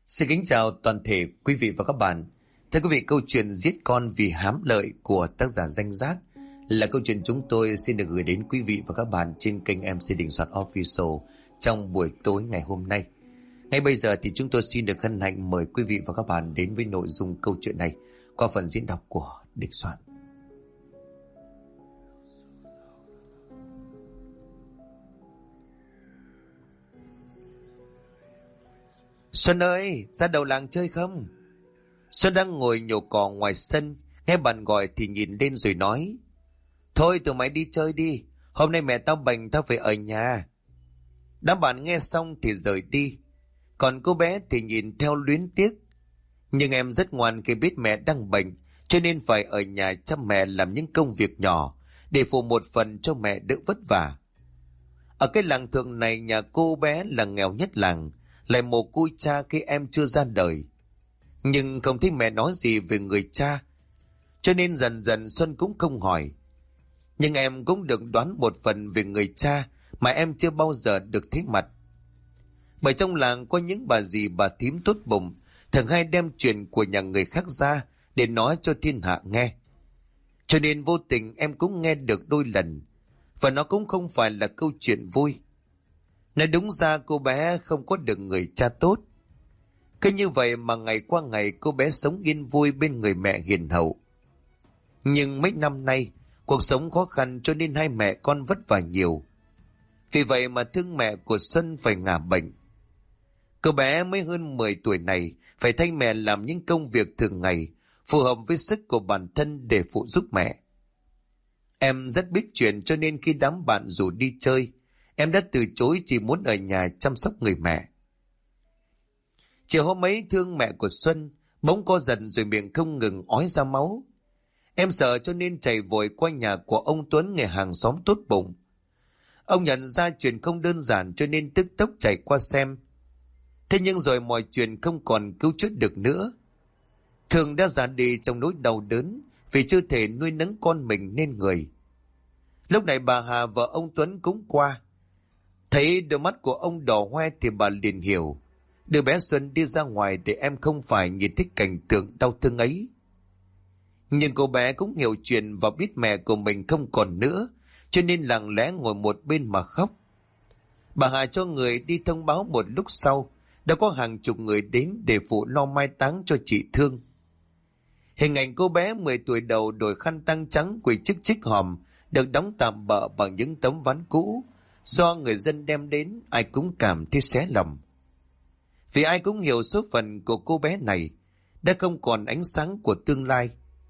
Xin kính chào toàn thể quý vị và các bạn. Thưa quý vị, câu chuyện Giết con vì hám lợi của tác giả Danh Giác là câu chuyện chúng tôi xin được gửi đến quý vị và các bạn trên kênh MC Đình Soạn Official trong buổi tối ngày hôm nay. Ngay bây giờ thì chúng tôi xin được hân hạnh mời quý vị và các bạn đến với nội dung câu chuyện này qua phần diễn đọc của Đình Soạn. Xuân ơi, ra đầu làng chơi không? Xuân đang ngồi nhổ cỏ ngoài sân, nghe bạn gọi thì nhìn lên rồi nói: Thôi tụi mày đi chơi đi, hôm nay mẹ tao bệnh, tao phải ở nhà. Đám bạn nghe xong thì rời đi, còn cô bé thì nhìn theo luyến tiếc. Nhưng em rất ngoan khi biết mẹ đang bệnh, cho nên phải ở nhà chăm mẹ, làm những công việc nhỏ để phụ một phần cho mẹ đỡ vất vả. Ở cái làng thượng này, nhà cô bé là nghèo nhất làng, lại mồ côi cha khi em chưa ra đời. Nhưng không thấy mẹ nói gì về người cha, cho nên dần dần Xuân cũng không hỏi. Nhưng em cũng được đoán một phần về người cha mà em chưa bao giờ được thấy mặt. Bởi trong làng có những bà dì bà thím tốt bụng, thường hay đem chuyện của nhà người khác ra để nói cho thiên hạ nghe. Cho nên vô tình em cũng nghe được đôi lần, và nó cũng không phải là câu chuyện vui. Nói đúng ra cô bé không có được người cha tốt. Cứ như vậy mà ngày qua ngày cô bé sống yên vui bên người mẹ hiền hậu. Nhưng mấy năm nay cuộc sống khó khăn, cho nên hai mẹ con vất vả nhiều. Vì vậy mà thương mẹ của Xuân phải ngả bệnh. Cô bé mới hơn 10 tuổi này phải thay mẹ làm những công việc thường ngày phù hợp với sức của bản thân để phụ giúp mẹ. Em rất biết chuyện, cho nên khi đám bạn rủ đi chơi, em đã từ chối, chỉ muốn ở nhà chăm sóc người mẹ. Chiều hôm ấy thương mẹ của Xuân bỗng co giật rồi miệng không ngừng ói ra máu. Em sợ cho nên chạy vội qua nhà của ông Tuấn, người hàng xóm tốt bụng. Ông nhận ra chuyện không đơn giản cho nên tức tốc chạy qua xem. Thế nhưng rồi mọi chuyện không còn cứu chữa được nữa. Thương đã ra đi trong nỗi đau đớn vì chưa thể nuôi nấng con mình nên người. Lúc này bà Hà, vợ ông Tuấn, cũng qua. Thấy đôi mắt của ông đỏ hoe thì bà liền hiểu. Đưa bé Xuân đi ra ngoài để em không phải nhìn thấy cảnh tượng đau thương ấy. Nhưng cô bé cũng hiểu chuyện và biết mẹ của mình không còn nữa, cho nên lặng lẽ ngồi một bên mà khóc. Bà Hà cho người đi thông báo một lúc sau, đã có hàng chục người đến để phụ lo mai táng cho chị Thương. Hình ảnh cô bé 10 tuổi đầu đội khăn tang trắng quỳ chích chích hòm, được đóng tạm bợ bằng những tấm ván cũ. Do người dân đem đến, ai cũng cảm thấy xé lòng. Vì ai cũng hiểu số phận của cô bé này đã không còn ánh sáng của tương lai.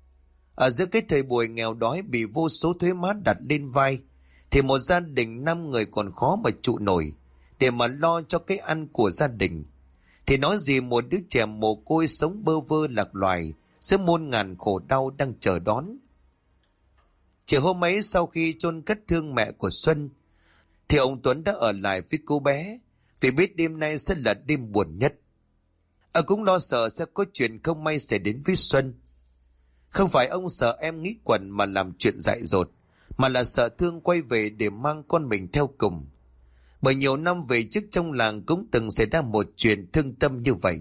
Ở giữa cái thời buổi nghèo đói bị vô số thuế má đặt lên vai, thì một gia đình 5 người còn khó mà trụ nổi để mà lo cho cái ăn của gia đình. Thì nói gì một đứa trẻ mồ côi sống bơ vơ lạc loài giữa muôn ngàn khổ đau đang chờ đón. Chiều hôm ấy, sau khi chôn cất thương mẹ của Xuân, thì ông Tuấn đã ở lại với cô bé, vì biết đêm nay sẽ là đêm buồn nhất. Ông cũng lo sợ sẽ có chuyện không may xảy đến với Xuân. Không phải ông sợ em nghĩ quẩn mà làm chuyện dại dột, mà là sợ Thương quay về để mang con mình theo cùng. Bởi nhiều năm về trước trong làng cũng từng xảy ra một chuyện thương tâm như vậy.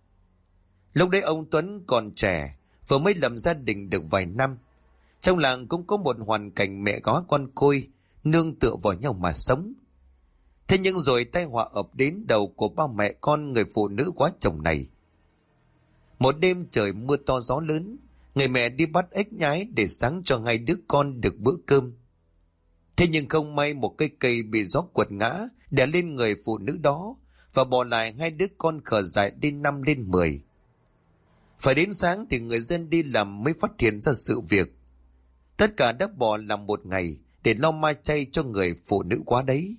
Lúc đấy ông Tuấn còn trẻ, vừa mới lập gia đình được vài năm. Trong làng cũng có một hoàn cảnh mẹ góa con côi, nương tựa vào nhau mà sống. Thế nhưng rồi tai họa ập đến đầu của ba mẹ con người phụ nữ quá chồng này. Một đêm trời mưa to gió lớn, người mẹ đi bắt ếch nhái để sáng cho hai đứa con được bữa cơm. Thế nhưng không may một cây cây bị gió quật ngã đè lên người phụ nữ đó, và bỏ lại hai đứa con khờ dại đến 5 lên 10. Phải đến sáng thì người dân đi làm mới phát hiện ra sự việc. Tất cả đã bỏ làm một ngày để lo ma chay cho người phụ nữ quá đấy.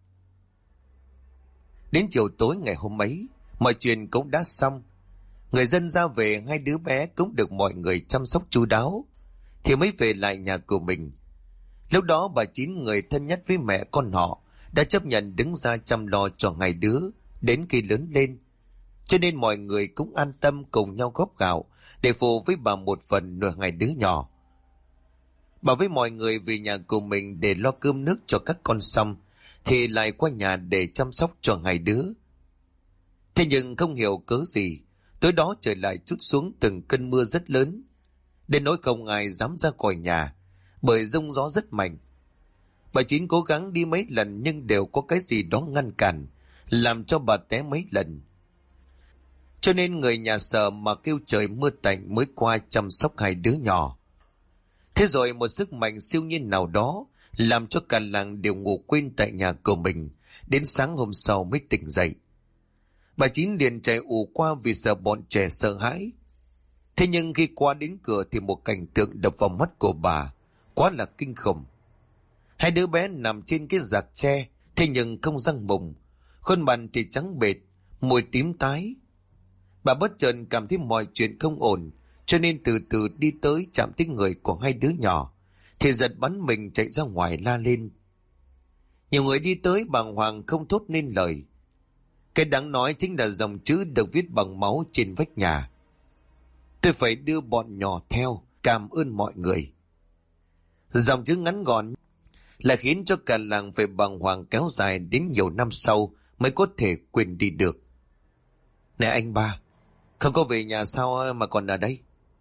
Đến chiều tối ngày hôm ấy, mọi chuyện cũng đã xong. Người dân ra về, hai đứa bé cũng được mọi người chăm sóc chu đáo, thì mới về lại nhà của mình. Lúc đó bà Chín, người thân nhất với mẹ con họ, đã chấp nhận đứng ra chăm lo cho hai đứa đến khi lớn lên. Cho nên mọi người cũng an tâm cùng nhau góp gạo để phụ với bà một phần nuôi hai đứa nhỏ. Bà với mọi người về nhà của mình để lo cơm nước cho các con xong, thì lại qua nhà để chăm sóc cho hai đứa. Thế nhưng không hiểu cớ gì, tối đó trời lại trút xuống từng cơn mưa rất lớn, đến nỗi không ai dám ra khỏi nhà, bởi giông gió rất mạnh. Bà Chín cố gắng đi mấy lần nhưng đều có cái gì đó ngăn cản, làm cho bà té mấy lần. Cho nên người nhà sợ mà kêu trời mưa tạnh mới qua chăm sóc hai đứa nhỏ. Thế rồi một sức mạnh siêu nhiên nào đó làm cho cả làng đều ngủ quên tại nhà của mình, đến sáng hôm sau mới tỉnh dậy. Bà Chín liền chạy ù qua vì sợ bọn trẻ sợ hãi. Thế nhưng khi qua đến cửa thì một cảnh tượng đập vào mắt của bà quá là kinh khủng. Hai đứa bé nằm trên cái giạc tre, thế nhưng không răng mùng, khuôn mặt thì trắng bệch, môi tím tái. Bà bất chợt cảm thấy mọi chuyện không ổn, cho nên từ từ đi tới chạm tới người của hai đứa nhỏ, thì giật bắn mình chạy ra ngoài la lên. Nhiều người đi tới bàng hoàng không thốt nên lời. Cái đáng nói chính là dòng chữ được viết bằng máu trên vách nhà: tôi phải đưa bọn nhỏ theo, cảm ơn mọi người. Dòng chữ ngắn gọn là khiến cho cả làng phải bàng hoàng kéo dài đến nhiều năm sau mới có thể quên đi được. Này anh ba, không có về nhà sao mà còn ở đây?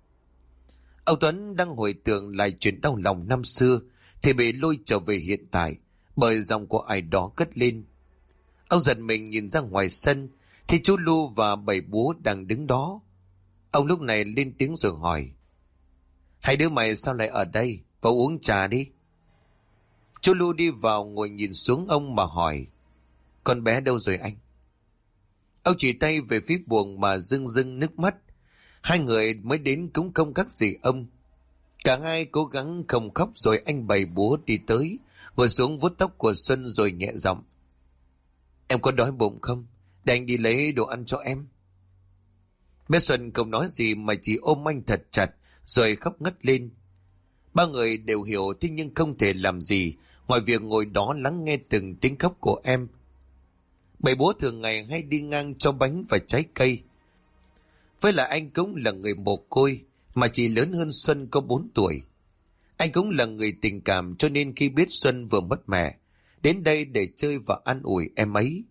Ông Tuấn đang hồi tưởng lại chuyện đau lòng năm xưa thì bị lôi trở về hiện tại bởi giọng của ai đó cất lên. Ông giật mình nhìn ra ngoài sân thì chú Lu và bảy búa đang đứng đó. Ông lúc này lên tiếng rồi hỏi: hai đứa mày sao lại ở đây? Vào uống trà đi. Chú Lu đi vào ngồi nhìn xuống ông mà hỏi: con bé đâu rồi anh? Ông chỉ tay về phía buồng mà rưng rưng nước mắt. Hai người mới đến cũng không khác gì ông. Cả hai cố gắng không khóc rồi anh bày búa đi tới, ngồi xuống vuốt tóc của Xuân rồi nhẹ giọng: em có đói bụng không? Để anh đi lấy đồ ăn cho em. Bé Xuân không nói gì mà chỉ ôm anh thật chặt rồi khóc ngất lên. Ba người đều hiểu, thế nhưng không thể làm gì ngoài việc ngồi đó lắng nghe từng tiếng khóc của em. Bảy bố thường ngày hay đi ngang cho bánh và trái cây. Với lại anh cũng là người mồ côi mà chỉ lớn hơn Xuân có 4 tuổi. Anh cũng là người tình cảm, cho nên khi biết Xuân vừa mất mẹ, đến đây để chơi và an ủi em ấy.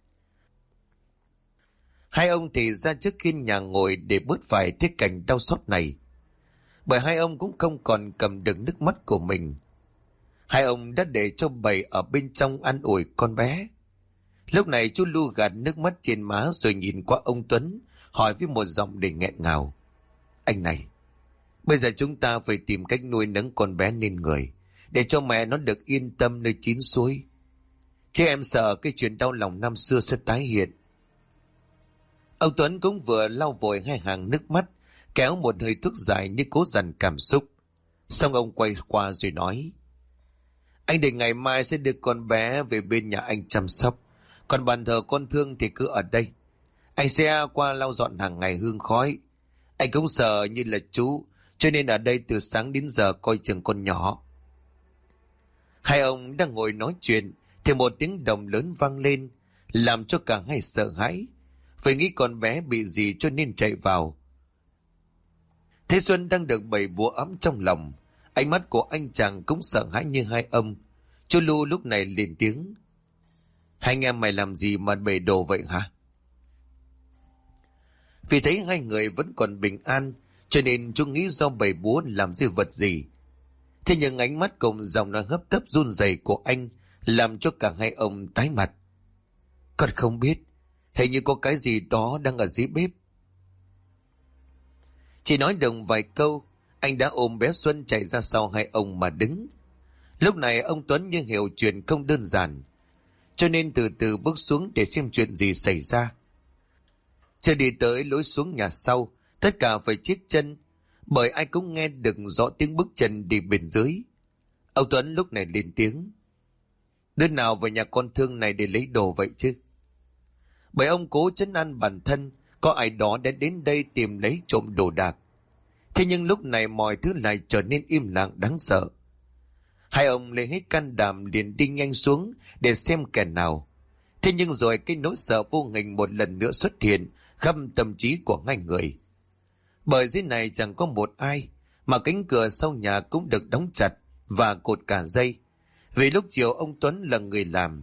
Hai ông thì ra trước khiên nhà ngồi để bớt phải thế cảnh đau xót này. Bởi hai ông cũng không còn cầm được nước mắt của mình. Hai ông đã để cho Bảy ở bên trong an ủi con bé. Lúc này chú Lu gạt nước mắt trên má rồi nhìn qua ông Tuấn, hỏi với một giọng đầy nghẹn ngào: anh này, bây giờ chúng ta phải tìm cách nuôi nấng con bé nên người, để cho mẹ nó được yên tâm nơi chín suối. Chứ em sợ cái chuyện đau lòng năm xưa sẽ tái hiện. Ông Tuấn cũng vừa lau vội hai hàng nước mắt, kéo một hơi thuốc dài như cố dằn cảm xúc. Xong ông quay qua rồi nói: anh định ngày mai sẽ đưa con bé về bên nhà anh chăm sóc, còn bàn thờ con Thương thì cứ ở đây. Anh sẽ qua lau dọn hàng ngày hương khói. Anh cũng sợ như là chú, cho nên ở đây từ sáng đến giờ coi chừng con nhỏ. Hai ông đang ngồi nói chuyện thì một tiếng động lớn vang lên, làm cho cả hai sợ hãi, phải nghĩ con bé bị gì cho nên chạy vào. Thế Xuân đang được Bảy búa ấm trong lòng, ánh mắt của anh chàng cũng sợ hãi như hai ông. Chú Lu lúc này lên tiếng: hai anh em mày làm gì mà bày đồ vậy hả? Vì thấy hai người vẫn còn bình an, cho nên chú nghĩ do Bảy búa làm gì vật gì. Thế nhưng ánh mắt cùng giọng nói hấp tấp run rẩy của anh làm cho cả hai ông tái mặt. Con không biết, hình như có cái gì đó đang ở dưới bếp. Chỉ nói được vài câu, anh đã ôm bé Xuân chạy ra sau hai ông mà đứng. Lúc này ông Tuấn như hiểu chuyện không đơn giản, cho nên từ từ bước xuống để xem chuyện gì xảy ra. Chưa đi tới lối xuống nhà sau, tất cả phải chết chân, bởi ai cũng nghe được rõ tiếng bước chân đi bên dưới. Ông Tuấn lúc này lên tiếng: đứa nào vào nhà con Thương này để lấy đồ vậy chứ? Bởi ông cố trấn an bản thân, có ai đó đã đến đây tìm lấy trộm đồ đạc. Thế nhưng lúc này mọi thứ lại trở nên im lặng đáng sợ. Hai ông lấy hết can đảm liền đi nhanh xuống để xem kẻ nào. Thế nhưng rồi cái nỗi sợ vô hình một lần nữa xuất hiện khắp tâm trí của hai người. Bởi dưới này chẳng có một ai, mà cánh cửa sau nhà cũng được đóng chặt và cột cả dây. Vì lúc chiều ông Tuấn là người làm.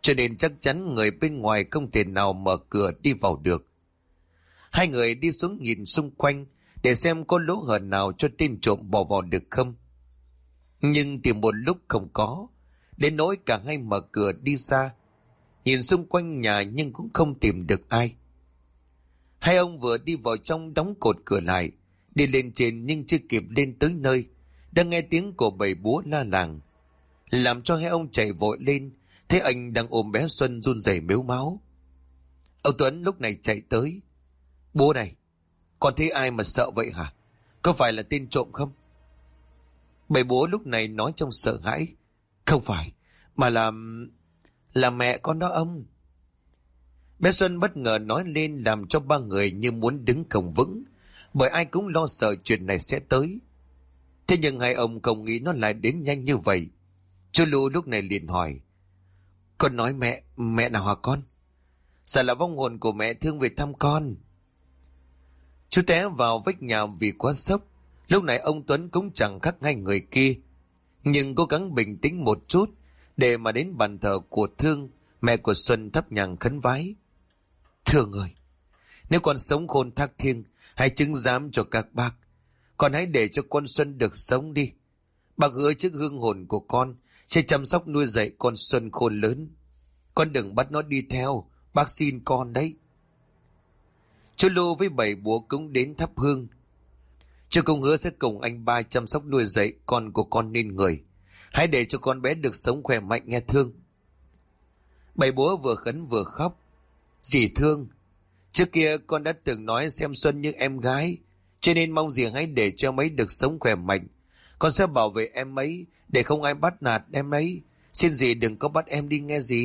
cho nên chắc chắn người bên ngoài không thể nào mở cửa đi vào được. Hai người đi xuống nhìn xung quanh để xem có lỗ hổng nào cho tên trộm bỏ vào được không. Nhưng tìm một lúc không có, đến nỗi cả hai mở cửa đi ra, nhìn xung quanh nhà nhưng cũng không tìm được ai. Hai ông vừa đi vào trong đóng cột cửa lại, đi lên trên nhưng chưa kịp lên tới nơi, đã nghe tiếng của bầy búa la làng, làm cho hai ông chạy vội lên, thấy anh đang ôm bé Xuân run rẩy mếu máo. Ông Tuấn lúc này chạy tới. Bố này, con thấy ai mà sợ vậy hả? Có phải là tên trộm không? Bầy búa lúc này nói trong sợ hãi. Không phải, mà là mẹ con đó ông. Bé Xuân bất ngờ nói lên làm cho ba người như muốn đứng không vững, bởi ai cũng lo sợ chuyện này sẽ tới. Thế nhưng hai ông không nghĩ nó lại đến nhanh như vậy. Chú Lu lúc này liền hỏi. Con nói mẹ nào hả con? Dạ là vong hồn của mẹ thương về thăm con. Chú té vào vách nhà vì quá sốc. Lúc này ông Tuấn cũng chẳng khác hai người kia, nhưng cố gắng bình tĩnh một chút để mà đến bàn thờ của Thương, mẹ của Xuân, thắp nhang khấn vái. Thương ơi, nếu con sống khôn thác thiêng, hãy chứng giám cho các bác. Con hãy để cho con Xuân được sống đi. Bác hứa trước hương hồn của con sẽ chăm sóc nuôi dạy con Xuân khôn lớn. Con đừng bắt nó đi theo, bác xin con đấy. Chú Lu với bảy búa cũng đến thắp hương. Chú công hứa sẽ cùng anh ba chăm sóc nuôi dạy con của con nên người. Hãy để cho con bé được sống khỏe mạnh nghe Thương. Bảy búa vừa khấn vừa khóc. Dì Thương, trước kia con đã từng nói xem Xuân như em gái, cho nên mong dì hãy để cho em ấy được sống khỏe mạnh. Con sẽ bảo vệ em ấy để không ai bắt nạt em ấy. Xin dì đừng có bắt em đi nghe dì.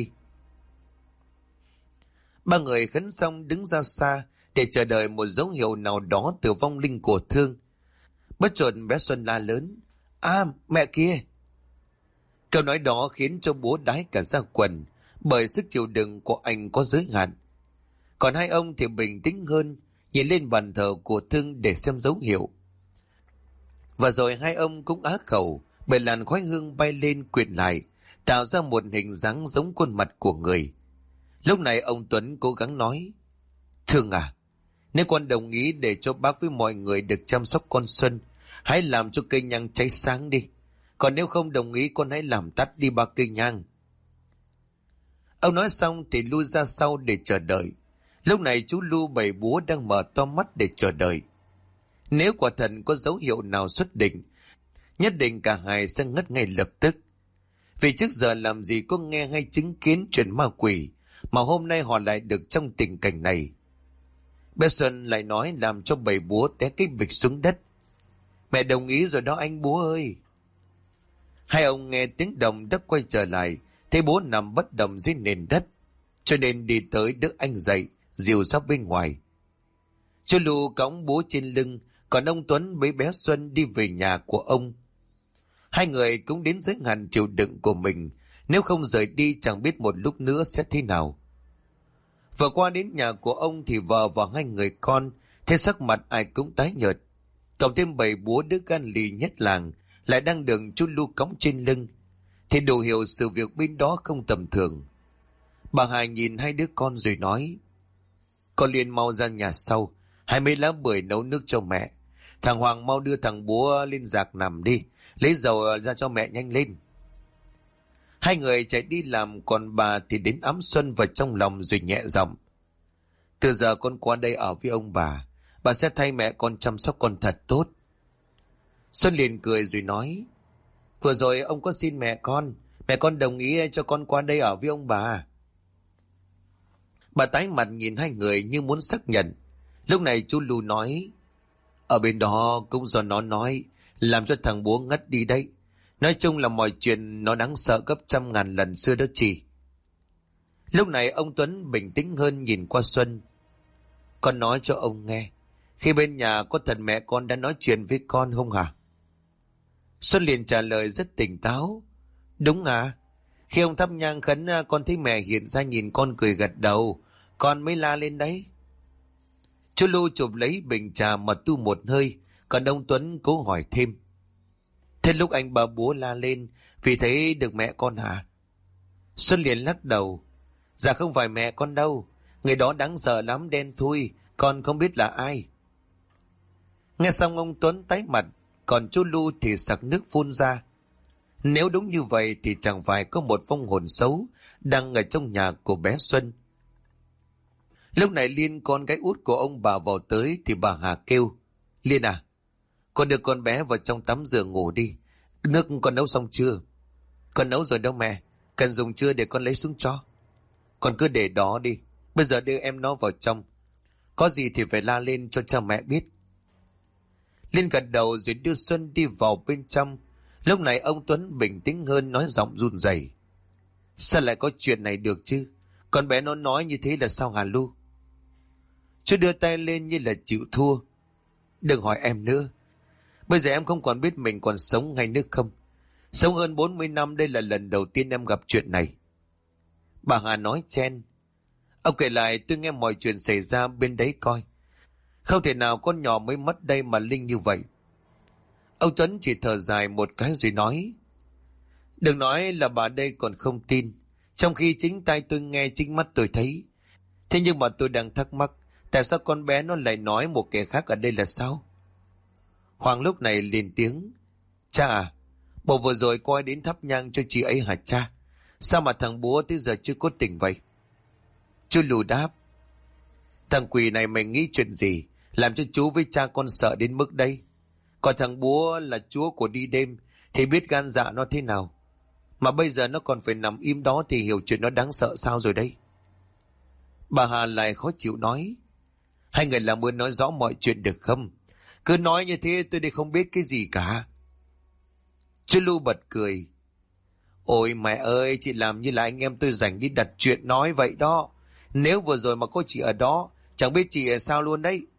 Ba người khấn xong đứng ra xa để chờ đợi một dấu hiệu nào đó từ vong linh của Thương. Bất chợt bé Xuân la lớn. À, mẹ kia! Câu nói đó khiến cho bố đái cả da quần, bởi sức chịu đựng của anh có giới hạn. Còn hai ông thì bình tĩnh hơn, nhìn lên bàn thờ của Thương để xem dấu hiệu. Và rồi hai ông cũng á khẩu, bởi làn khói hương bay lên quyện lại, tạo ra một hình dáng giống khuôn mặt của người. Lúc này ông Tuấn cố gắng nói. Thương à, nếu con đồng ý để cho bác với mọi người được chăm sóc con Xuân, hãy làm cho cây nhang cháy sáng đi. Còn nếu không đồng ý, con hãy làm tắt đi ba cây nhang. Ông nói xong thì lui ra sau để chờ đợi. Lúc này chú Lu bảy búa đang mở to mắt để chờ đợi. Nếu quả thật có dấu hiệu nào xuất định, nhất định cả hai sẽ ngất ngay lập tức. Vì trước giờ làm gì có nghe hay chứng kiến chuyện ma quỷ, mà hôm nay họ lại được trong tình cảnh này. Bé Xuân lại nói làm cho bảy búa té cái bịch xuống đất. Mẹ đồng ý rồi đó anh búa ơi. Hai ông nghe tiếng động đã quay trở lại, thấy bố nằm bất động dưới nền đất, cho nên đi tới đỡ anh dậy, dìu ra bên ngoài. Chú Lu cõng bố trên lưng, còn ông Tuấn với bé Xuân đi về nhà của ông. Hai người cũng đến giới hạn chịu đựng của mình, nếu không rời đi chẳng biết một lúc nữa sẽ thế nào. Vừa qua đến nhà của ông thì vợ và hai người con thấy sắc mặt ai cũng tái nhợt. Cộng thêm bảy búa đứa gan lì nhất làng lại đang được chú Lu cõng trên lưng, thì đủ hiểu sự việc bên đó không tầm thường. Bà Hải nhìn hai đứa con rồi nói. Con liền mau ra nhà sau, hai mấy lá bưởi nấu nước cho mẹ. Thằng Hoàng mau đưa thằng búa lên giạc nằm đi, lấy dầu ra cho mẹ nhanh lên. Hai người chạy đi làm, còn bà thì đến ấm Xuân vào trong lòng rồi nhẹ giọng. Từ giờ con qua đây ở với ông bà sẽ thay mẹ con chăm sóc con thật tốt. Xuân liền cười rồi nói. Vừa rồi ông có xin mẹ con đồng ý cho con qua đây ở với ông bà. Bà tái mặt nhìn hai người như muốn xác nhận. Lúc này chú Lu nói. Ở bên đó cũng do nó nói, làm cho thằng búa ngất đi đấy. Nói chung là mọi chuyện nó đáng sợ gấp 100.000 lần xưa đó chị. Lúc này ông Tuấn bình tĩnh hơn nhìn qua Xuân. Con nói cho ông nghe, khi bên nhà có thật mẹ con đã nói chuyện với con không hả? Xuân liền trả lời rất tỉnh táo. Đúng à, khi ông thắp nhang khấn con thấy mẹ hiện ra nhìn con cười gật đầu, con mới la lên đấy. Chú Lu chụp lấy bình trà mà tu một hơi, còn ông Tuấn cố hỏi thêm. Thế lúc anh bà búa la lên vì thấy được mẹ con hả? Xuân liền lắc đầu. Dạ không phải mẹ con đâu. Người đó đáng sợ lắm, đen thui. Con không biết là ai. Nghe xong ông Tuấn tái mặt. Còn chú Lu thì sặc nước phun ra. Nếu đúng như vậy thì chẳng phải có một vong hồn xấu đang ở trong nhà của bé Xuân. Lúc này Liên, con gái út của ông bà vào tới thì bà Hà kêu: Liên à, con đưa con bé vào trong tắm giường ngủ đi. Nước con nấu xong chưa? Con nấu rồi đâu mẹ. Cần dùng chưa để con lấy xuống cho? Con cứ để đó đi. Bây giờ đưa em nó vào trong. Có gì thì phải la lên cho cha mẹ biết. Liên gật đầu rồi đưa Xuân đi vào bên trong. Lúc này ông Tuấn bình tĩnh hơn, nói giọng run rẩy: Sao lại có chuyện này được chứ? Con bé nó nói như thế là sao hả Lu? Chú đưa tay lên như là chịu thua. Đừng hỏi em nữa. Bây giờ em không còn biết mình còn sống hay nữa không. Sống hơn 40 năm, đây là lần đầu tiên em gặp chuyện này. Bà Hà nói chen: Ông kể lại tôi nghe mọi chuyện xảy ra bên đấy coi. Không thể nào con nhỏ mới mất đây mà linh như vậy. Ông Tuấn chỉ thở dài một cái rồi nói: Đừng nói là bà đây còn không tin. Trong khi chính tai tôi nghe, chính mắt tôi thấy. Thế nhưng mà tôi đang thắc mắc, tại sao con bé nó lại nói một kẻ khác ở đây là sao? Hoàng lúc này lên tiếng: Cha à, bộ vừa rồi coi đến thắp nhang cho chị ấy hả cha? Sao mà thằng búa tới giờ chưa có tỉnh vậy? Chú Lù đáp: Thằng quỷ này mày nghĩ chuyện gì làm cho chú với cha con sợ đến mức đây? Còn thằng búa là chúa của đi đêm thì biết gan dạ nó thế nào. Mà bây giờ nó còn phải nằm im đó thì hiểu chuyện nó đáng sợ sao rồi đây? Bà Hà lại khó chịu nói: Hai người làm ơn nói rõ mọi chuyện được không? Cứ nói như thế tôi đây không biết cái gì cả. Chú Lu bật cười: Ôi mẹ ơi, chị làm như là anh em tôi rảnh đi đặt chuyện nói vậy đó. Nếu vừa rồi mà có chị ở đó, chẳng biết chị ở sao luôn đấy.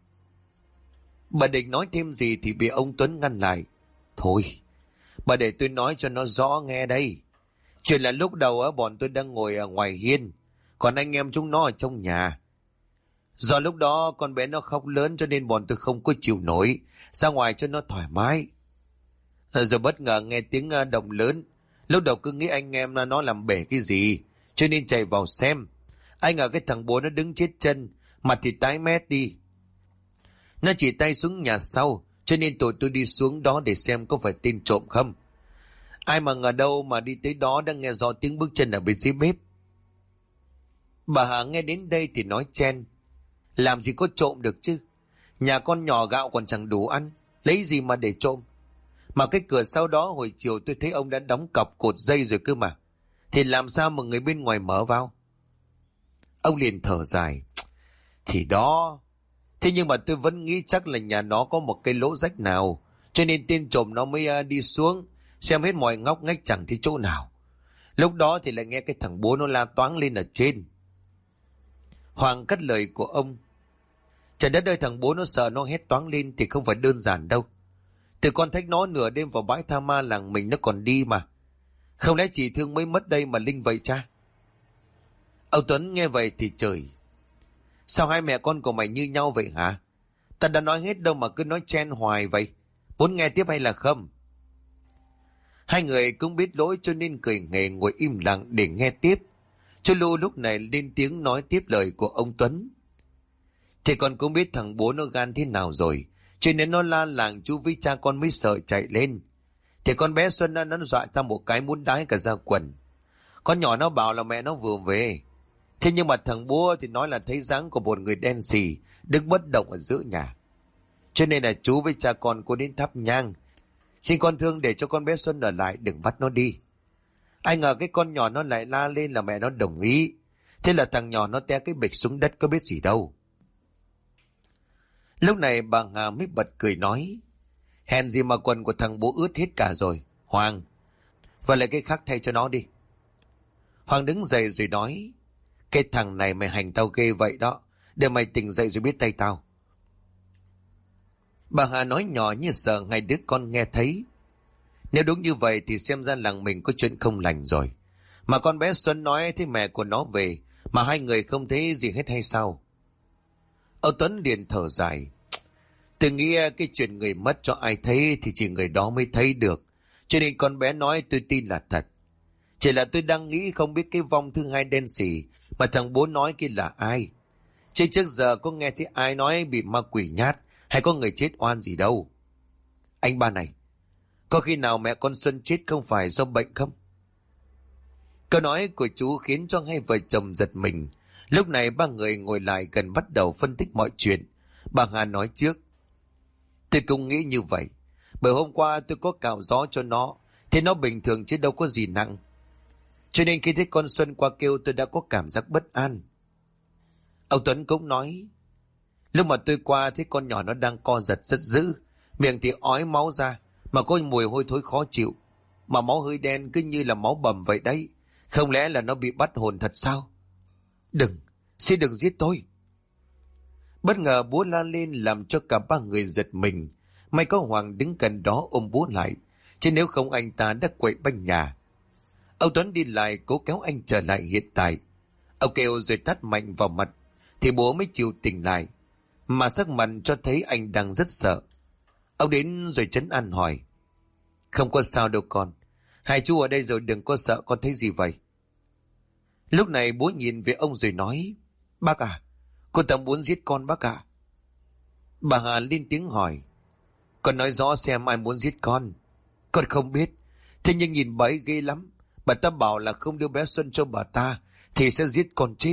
Bà định nói thêm gì thì bị ông Tuấn ngăn lại: Thôi, bà để tôi nói cho nó rõ nghe đây. Chuyện là lúc đầu á, bọn tôi đang ngồi ở ngoài hiên, còn anh em chúng nó ở trong nhà. Do lúc đó con bé nó khóc lớn cho nên bọn tôi không có chịu nổi, ra ngoài cho nó thoải mái. Rồi bất ngờ nghe tiếng động lớn. Lúc đầu cứ nghĩ anh em nó làm bể cái gì, cho nên chạy vào xem. Anh ngờ cái thằng bố nó đứng chết chân, mặt thì tái mét đi. Nó chỉ tay xuống nhà sau, cho nên tụi tôi đi xuống đó để xem có phải tên trộm không. Ai mà ngờ đâu mà đi tới đó đang nghe rõ tiếng bước chân ở bên dưới bếp. Bà Hà nghe đến đây thì nói chen: Làm gì có trộm được chứ? Nhà con nhỏ gạo còn chẳng đủ ăn, lấy gì mà để trộm? Mà cái cửa sau đó hồi chiều tôi thấy ông đã đóng cọc cột dây rồi cơ mà. Thì làm sao mà người bên ngoài mở vào? Ông liền thở dài: Thì đó. Thế nhưng mà tôi vẫn nghĩ chắc là nhà nó có một cái lỗ rách nào, cho nên tên trộm nó mới đi xuống, xem hết mọi ngóc ngách chẳng thấy chỗ nào. Lúc đó thì lại nghe cái thằng bố nó la toáng lên ở trên. Hoàng cắt lời của ông: Trời đất ơi, thằng bố nó sợ nó hét toáng lên thì không phải đơn giản đâu. Từ con thách nó nửa đêm vào bãi tha ma làng mình nó còn đi mà. Không lẽ chị Thương mới mất đây mà linh vậy cha? Ông Tuấn nghe vậy thì trời: Sao hai mẹ con của mày như nhau vậy hả? Ta đã nói hết đâu mà cứ nói chen hoài vậy. Muốn nghe tiếp hay là không? Hai người cũng biết lỗi cho nên cười nghề ngồi im lặng để nghe tiếp. Chú Lu lúc này lên tiếng nói tiếp lời của ông Tuấn: Thì con cũng biết thằng bố nó gan thế nào rồi, cho nên nó la làng chú với cha con mới sợ chạy lên. Thì con bé Xuân nó dọa ta một cái muốn đái cả ra quần. Con nhỏ nó bảo là mẹ nó vừa về. Thế nhưng mà thằng bố thì nói là thấy dáng của một người đen xì đứng bất động ở giữa nhà. Cho nên là chú với cha con cô đến thắp nhang, xin con Thương để cho con bé Xuân ở lại, đừng bắt nó đi. Ai ngờ cái con nhỏ nó lại la lên là mẹ nó đồng ý. Thế là thằng nhỏ nó té cái bịch xuống đất có biết gì đâu. Lúc này bà Hà mới bật cười nói: Hèn gì mà quần của thằng bố ướt hết cả rồi. Hoàng, và lại cái khác thay cho nó đi. Hoàng đứng dậy rồi nói: Cái thằng này mày hành tao ghê vậy đó, để mày tỉnh dậy rồi biết tay tao. Bà Hà nói nhỏ như sợ hai đứa con nghe thấy. Nếu đúng như vậy thì xem ra làng mình có chuyện không lành rồi. Mà con bé Xuân nói thấy mẹ của nó về, mà hai người không thấy gì hết hay sao? Ông Tuấn liền thở dài: Tôi nghĩ cái chuyện người mất cho ai thấy thì chỉ người đó mới thấy được. Cho nên con bé nói tôi tin là thật. Chỉ là tôi đang nghĩ không biết cái vong thứ hai đen xì Mà thằng bố nói kia là ai? Chứ trước giờ có nghe thấy ai nói bị ma quỷ nhát hay có người chết oan gì đâu. Anh ba này, có khi nào mẹ con Xuân chết không phải do bệnh không? Câu nói của chú khiến cho hai vợ chồng giật mình. Lúc này ba người ngồi lại gần bắt đầu phân tích mọi chuyện. Bà Hà nói trước. Tôi cũng nghĩ như vậy. Bởi hôm qua tôi có cạo gió cho nó, thì nó bình thường chứ đâu có gì nặng. Cho nên khi thấy con Xuân qua kêu tôi đã có cảm giác bất an. Ông Tuấn cũng nói. Lúc mà tôi qua thấy con nhỏ nó đang co giật rất dữ. Miệng thì ói máu ra, mà có mùi hôi thối khó chịu. Mà máu hơi đen cứ như là máu bầm vậy đấy. Không lẽ là nó bị bắt hồn thật sao? Đừng, xin đừng giết tôi. Bất ngờ bố la lên làm cho cả ba người giật mình. May có Hoàng đứng gần đó ôm bố lại, chứ nếu không anh ta đã quậy banh nhà. Ông Tuấn đi lại cố kéo anh trở lại hiện tại. Ông kêu rồi tát mạnh vào mặt, thì bố mới chịu tỉnh lại. Mà sắc mặt cho thấy anh đang rất sợ. Ông đến rồi trấn an hỏi. Không có sao đâu con. Hai chú ở đây rồi, đừng có sợ, con thấy gì vậy? Lúc này bố nhìn về ông rồi nói. Bác à, cô ta muốn giết con bác ạ. Bà Hà lên tiếng hỏi. Con nói rõ xem ai muốn giết con. Con không biết. Thế nhưng nhìn bà ấy ghê lắm. Bà ta bảo là không đưa bé Xuân cho bà ta thì sẽ giết con chết.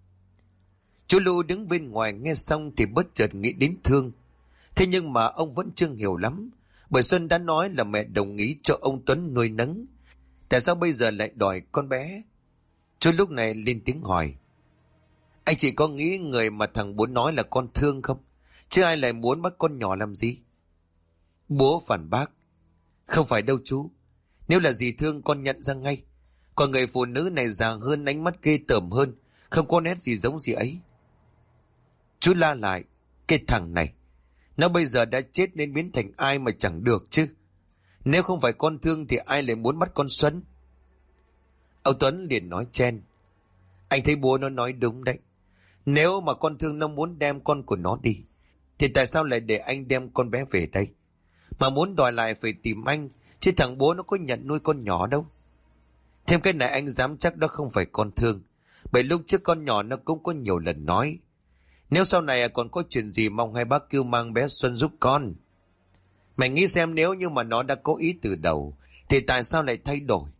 Chú Lưu đứng bên ngoài nghe xong thì bất chợt nghĩ đến Thương. Thế nhưng mà ông vẫn chưa hiểu lắm. Bởi Xuân đã nói là mẹ đồng ý cho ông Tuấn nuôi nấng. Tại sao bây giờ lại đòi con bé? Chú lúc này lên tiếng hỏi. Anh chỉ có nghĩ người mà thằng bố nói là con Thương không? Chứ ai lại muốn bắt con nhỏ làm gì? Bố phản bác. Không phải đâu chú. Nếu là dì Thương con nhận ra ngay. Còn người phụ nữ này già hơn, ánh mắt ghê tởm hơn. Không có nét gì giống gì ấy. Chú la lại. Cái thằng này, nó bây giờ đã chết nên biến thành ai mà chẳng được chứ. Nếu không phải con Thương thì ai lại muốn bắt con Xuân? Ông Tuấn liền nói chen. Anh thấy bố nó nói đúng đấy. Nếu mà con Thương nó muốn đem con của nó đi, thì tại sao lại để anh đem con bé về đây? Mà muốn đòi lại phải tìm anh, chứ thằng bố nó có nhận nuôi con nhỏ đâu. Thêm cái này anh dám chắc đó không phải con Thương. Bởi lúc trước con nhỏ nó cũng có nhiều lần nói. Nếu sau này còn có chuyện gì mong hai bác kêu mang bé Xuân giúp con. Mày nghĩ xem, nếu như mà nó đã có ý từ đầu, thì tại sao lại thay đổi?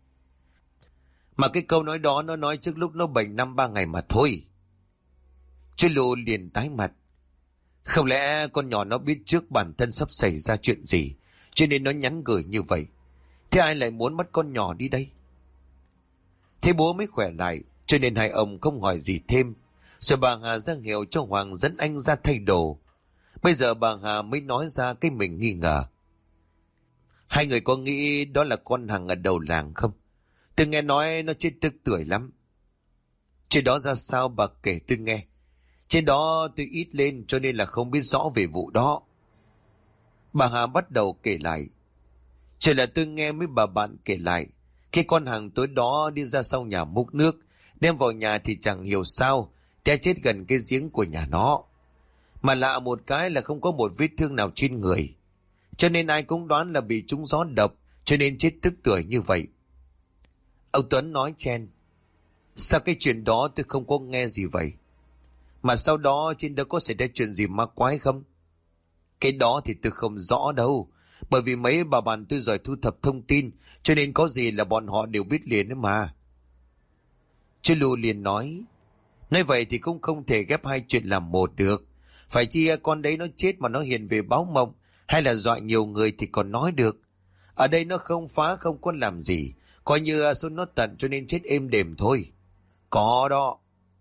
Mà cái câu nói đó nó nói trước lúc nó bệnh 5-3 ngày mà thôi. Chú Lưu liền tái mặt. Không lẽ con nhỏ nó biết trước bản thân sắp xảy ra chuyện gì, cho nên nó nhắn gửi như vậy? Thế ai lại muốn bắt con nhỏ đi đây? Thế bố mới khỏe lại, cho nên hai ông không hỏi gì thêm. Rồi bà Hà ra hiệu cho Hoàng dẫn anh ra thay đồ. Bây giờ bà Hà mới nói ra cái mình nghi ngờ. Hai người có nghĩ đó là con Hằng ở đầu làng không? Tôi nghe nói nó chết tức tuổi lắm. Chuyện đó ra sao bà kể tôi nghe. Trên đó tôi ít lên cho nên là không biết rõ về vụ đó. Bà Hà bắt đầu kể lại. Chỉ là tôi nghe mấy bà bạn kể lại. Khi con Hằng tối đó đi ra sau nhà múc nước, đem vào nhà thì chẳng hiểu sao té chết gần cái giếng của nhà nó. Mà lạ một cái là không có một vết thương nào trên người. Cho nên ai cũng đoán là bị trúng gió độc, cho nên chết tức tuổi như vậy. Ông Tuấn nói chen. Sao cái chuyện đó tôi không có nghe gì vậy? Mà sau đó trên đó có xảy ra chuyện gì ma quái không? Cái đó thì tôi không rõ đâu. Bởi vì mấy bà bạn tôi giỏi thu thập thông tin, cho nên có gì là bọn họ đều biết liền đấy mà. Chú Lưu liền nói. Nói vậy thì cũng không thể ghép hai chuyện làm một được. Phải chi con đấy nó chết mà nó hiện về báo mộng, hay là dọa nhiều người thì còn nói được. Ở đây nó không phá, không có làm gì. Coi như số nó tận cho nên chết êm đềm thôi. Có đó.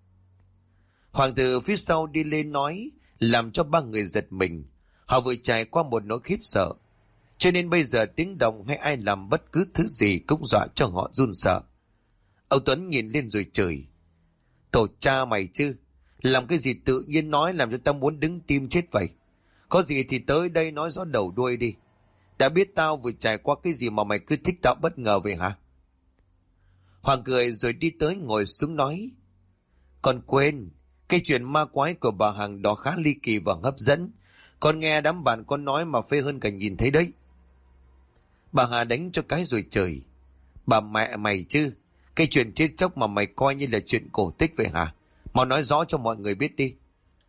Hoàng tử phía sau đi lên nói, làm cho ba người giật mình. Họ vừa trải qua một nỗi khiếp sợ, cho nên bây giờ tiếng động hay ai làm bất cứ thứ gì cũng dọa cho họ run sợ. Ông Tuấn nhìn lên rồi chửi. Tổ cha mày chứ, làm cái gì tự nhiên nói làm cho tao muốn đứng tim chết vậy. Có gì thì tới đây nói rõ đầu đuôi đi. Đã biết tao vừa trải qua cái gì mà mày cứ thích tạo bất ngờ vậy hả? Hoàng cười rồi đi tới ngồi xuống nói. Con quên, cái chuyện ma quái của bà Hằng đó khá ly kỳ và hấp dẫn. Con nghe đám bạn con nói mà phê hơn cả nhìn thấy đấy. Bà Hà đánh cho cái rồi chửi. Bà mẹ mày chứ, Cái chuyện chết chóc mà mày coi như là chuyện cổ tích vậy hả? Mau nói rõ cho mọi người biết đi.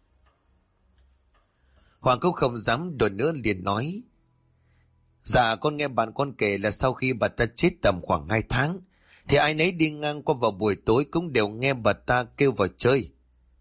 Hoàng cũng không dám đùa nữa, liền nói: Dạ con nghe bạn con kể là sau khi bà ta chết tầm khoảng 2 tháng, thì ai nấy đi ngang qua vào buổi tối cũng đều nghe bà ta kêu vào chơi.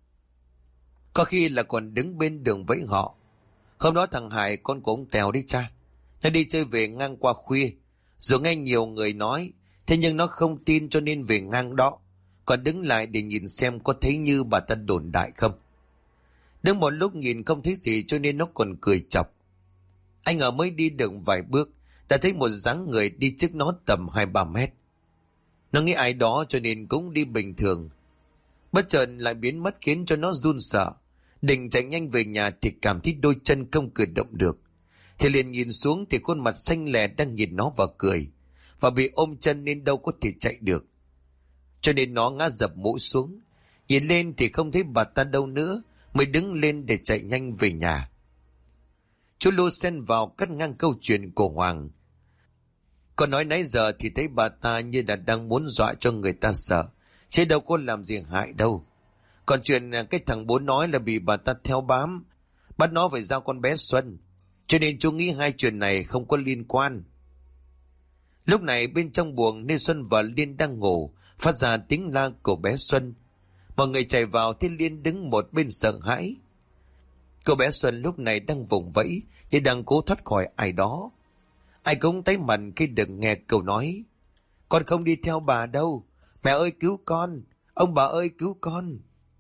Có khi là còn đứng bên đường vẫy họ. Hôm đó thằng Hải, con của ông Tèo đi cha, nó đi chơi về ngang qua khuya, rồi nghe nhiều người nói, thế nhưng nó không tin cho nên về ngang đó, còn đứng lại để nhìn xem có thấy như bà ta đồn đại không. Đứng một lúc nhìn không thấy gì cho nên nó còn cười chọc. Anh ở mới đi được vài bước đã thấy một dáng người đi trước nó tầm 2-3 mét. Nó nghĩ ai đó cho nên cũng đi bình thường. Bất chợt lại biến mất khiến cho nó run sợ. Định chạy nhanh về nhà thì cảm thấy đôi chân không cử động được. Thì liền nhìn xuống thì khuôn mặt xanh lè đang nhìn nó và cười. Và bị ôm chân nên đâu có thể chạy được. Cho nên nó ngã dập mũi xuống. Nhìn lên thì không thấy bà ta đâu nữa, mới đứng lên để chạy nhanh về nhà. Chú Lu xen vào cắt ngang câu chuyện của Hoàng. Còn nói nãy giờ thì thấy bà ta như là đang muốn dọa cho người ta sợ, chứ đâu có làm gì hại đâu. Còn chuyện cái thằng bố nói là bị bà ta theo bám, bắt nó phải giao con bé Xuân, cho nên chú nghĩ hai chuyện này không có liên quan. Lúc này bên trong buồng nên Xuân và Liên đang ngủ, phát ra tiếng la của bé Xuân. Mọi người chạy vào thấy Liên đứng một bên sợ hãi. Cô bé Xuân lúc này đang vùng vẫy như đang cố thoát khỏi ai đó. Ai cũng tái mặt khi được nghe câu nói: Con không đi theo bà đâu, mẹ ơi cứu con, ông bà ơi cứu con.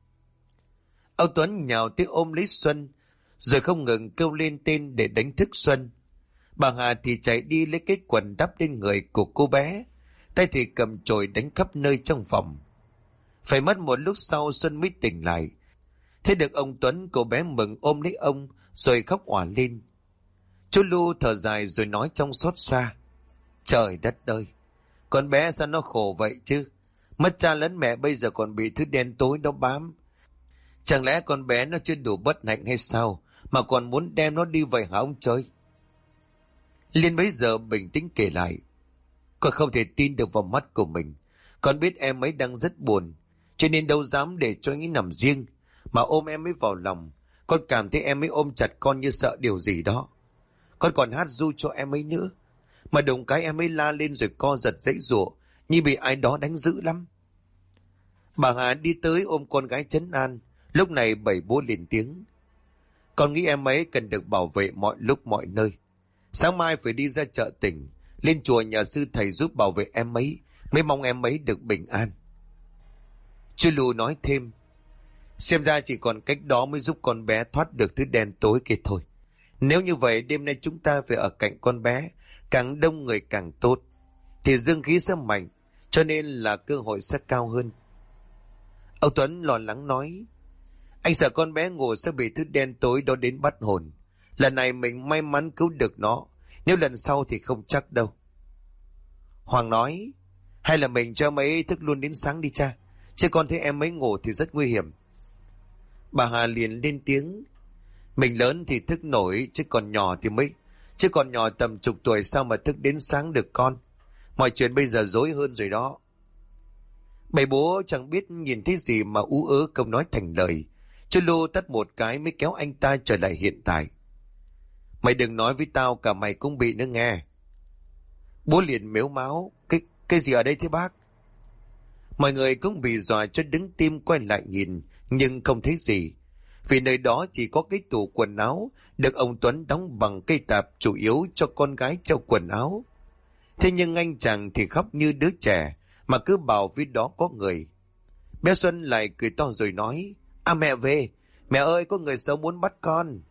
Ông Tuấn nhào tới ôm lấy Xuân, rồi không ngừng kêu lên tên để đánh thức Xuân. Bà Hà thì chạy đi lấy cái quần đắp lên người của cô bé, tay thì cầm chổi đánh khắp nơi trong phòng. Phải mất một lúc sau Xuân mới tỉnh lại. Thế được ông Tuấn, cô bé mừng ôm lấy ông rồi khóc òa lên. Chú Lu thở dài rồi nói trong xót xa: Trời đất ơi, con bé sao nó khổ vậy chứ? Mất cha lẫn mẹ bây giờ còn bị thứ đen tối đó bám. Chẳng lẽ con bé nó chưa đủ bất hạnh hay sao mà còn muốn đem nó đi vậy hả ông trời? Liên bấy giờ bình tĩnh kể lại: Con không thể tin được vào mắt của mình. Con biết em ấy đang rất buồn, cho nên đâu dám để cho anh ấy nằm riêng, mà ôm em ấy vào lòng. Con cảm thấy em ấy ôm chặt con như sợ điều gì đó. Con còn hát ru cho em ấy nữa, mà đùng cái em ấy la lên rồi co giật giãy giụa như bị ai đó đánh dữ lắm. Bà Hà đi tới ôm con gái trấn an. Lúc này bảy bố lên tiếng: Con nghĩ em ấy cần được bảo vệ mọi lúc mọi nơi. Sáng mai phải đi ra chợ tỉnh, lên chùa nhờ sư thầy giúp bảo vệ em ấy, mới mong em ấy được bình an. Chú Lu nói thêm: Xem ra chỉ còn cách đó mới giúp con bé thoát được thứ đen tối kia thôi. Nếu như vậy đêm nay chúng ta phải ở cạnh con bé, càng đông người càng tốt, thì dương khí sẽ mạnh, cho nên là cơ hội sẽ cao hơn. Ông Tuấn lo lắng nói: Anh sợ con bé ngủ sẽ bị thứ đen tối đó đến bắt hồn. Lần này mình may mắn cứu được nó, nếu lần sau thì không chắc đâu. Hoàng nói: Hay là mình cho mấy thức luôn đến sáng đi cha, chứ con thấy em mấy ngủ thì rất nguy hiểm. Bà Hà liền lên tiếng: Mình lớn thì thức nổi, chứ còn nhỏ tầm chục tuổi sao mà thức đến sáng được con. Mọi chuyện bây giờ rối hơn rồi đó. Bầy bố chẳng biết nhìn thấy gì mà ú ớ không nói thành lời. Chú Lu tắt một cái mới kéo anh ta trở lại hiện tại. Mày đừng nói với tao cả mày cũng bị nữa nghe. Bố liền mếu máo: Cái gì ở đây thế bác? Mọi người cũng bị dọa cho đứng tim quay lại nhìn, nhưng không thấy gì. Vì nơi đó chỉ có cái tủ quần áo được ông Tuấn đóng bằng cây tạp, chủ yếu cho con gái treo quần áo. Thế nhưng anh chàng thì khóc như đứa trẻ, mà cứ bảo với đó có người. Bé Xuân lại cười to rồi nói: Mẹ về, mẹ ơi có người xấu muốn bắt con.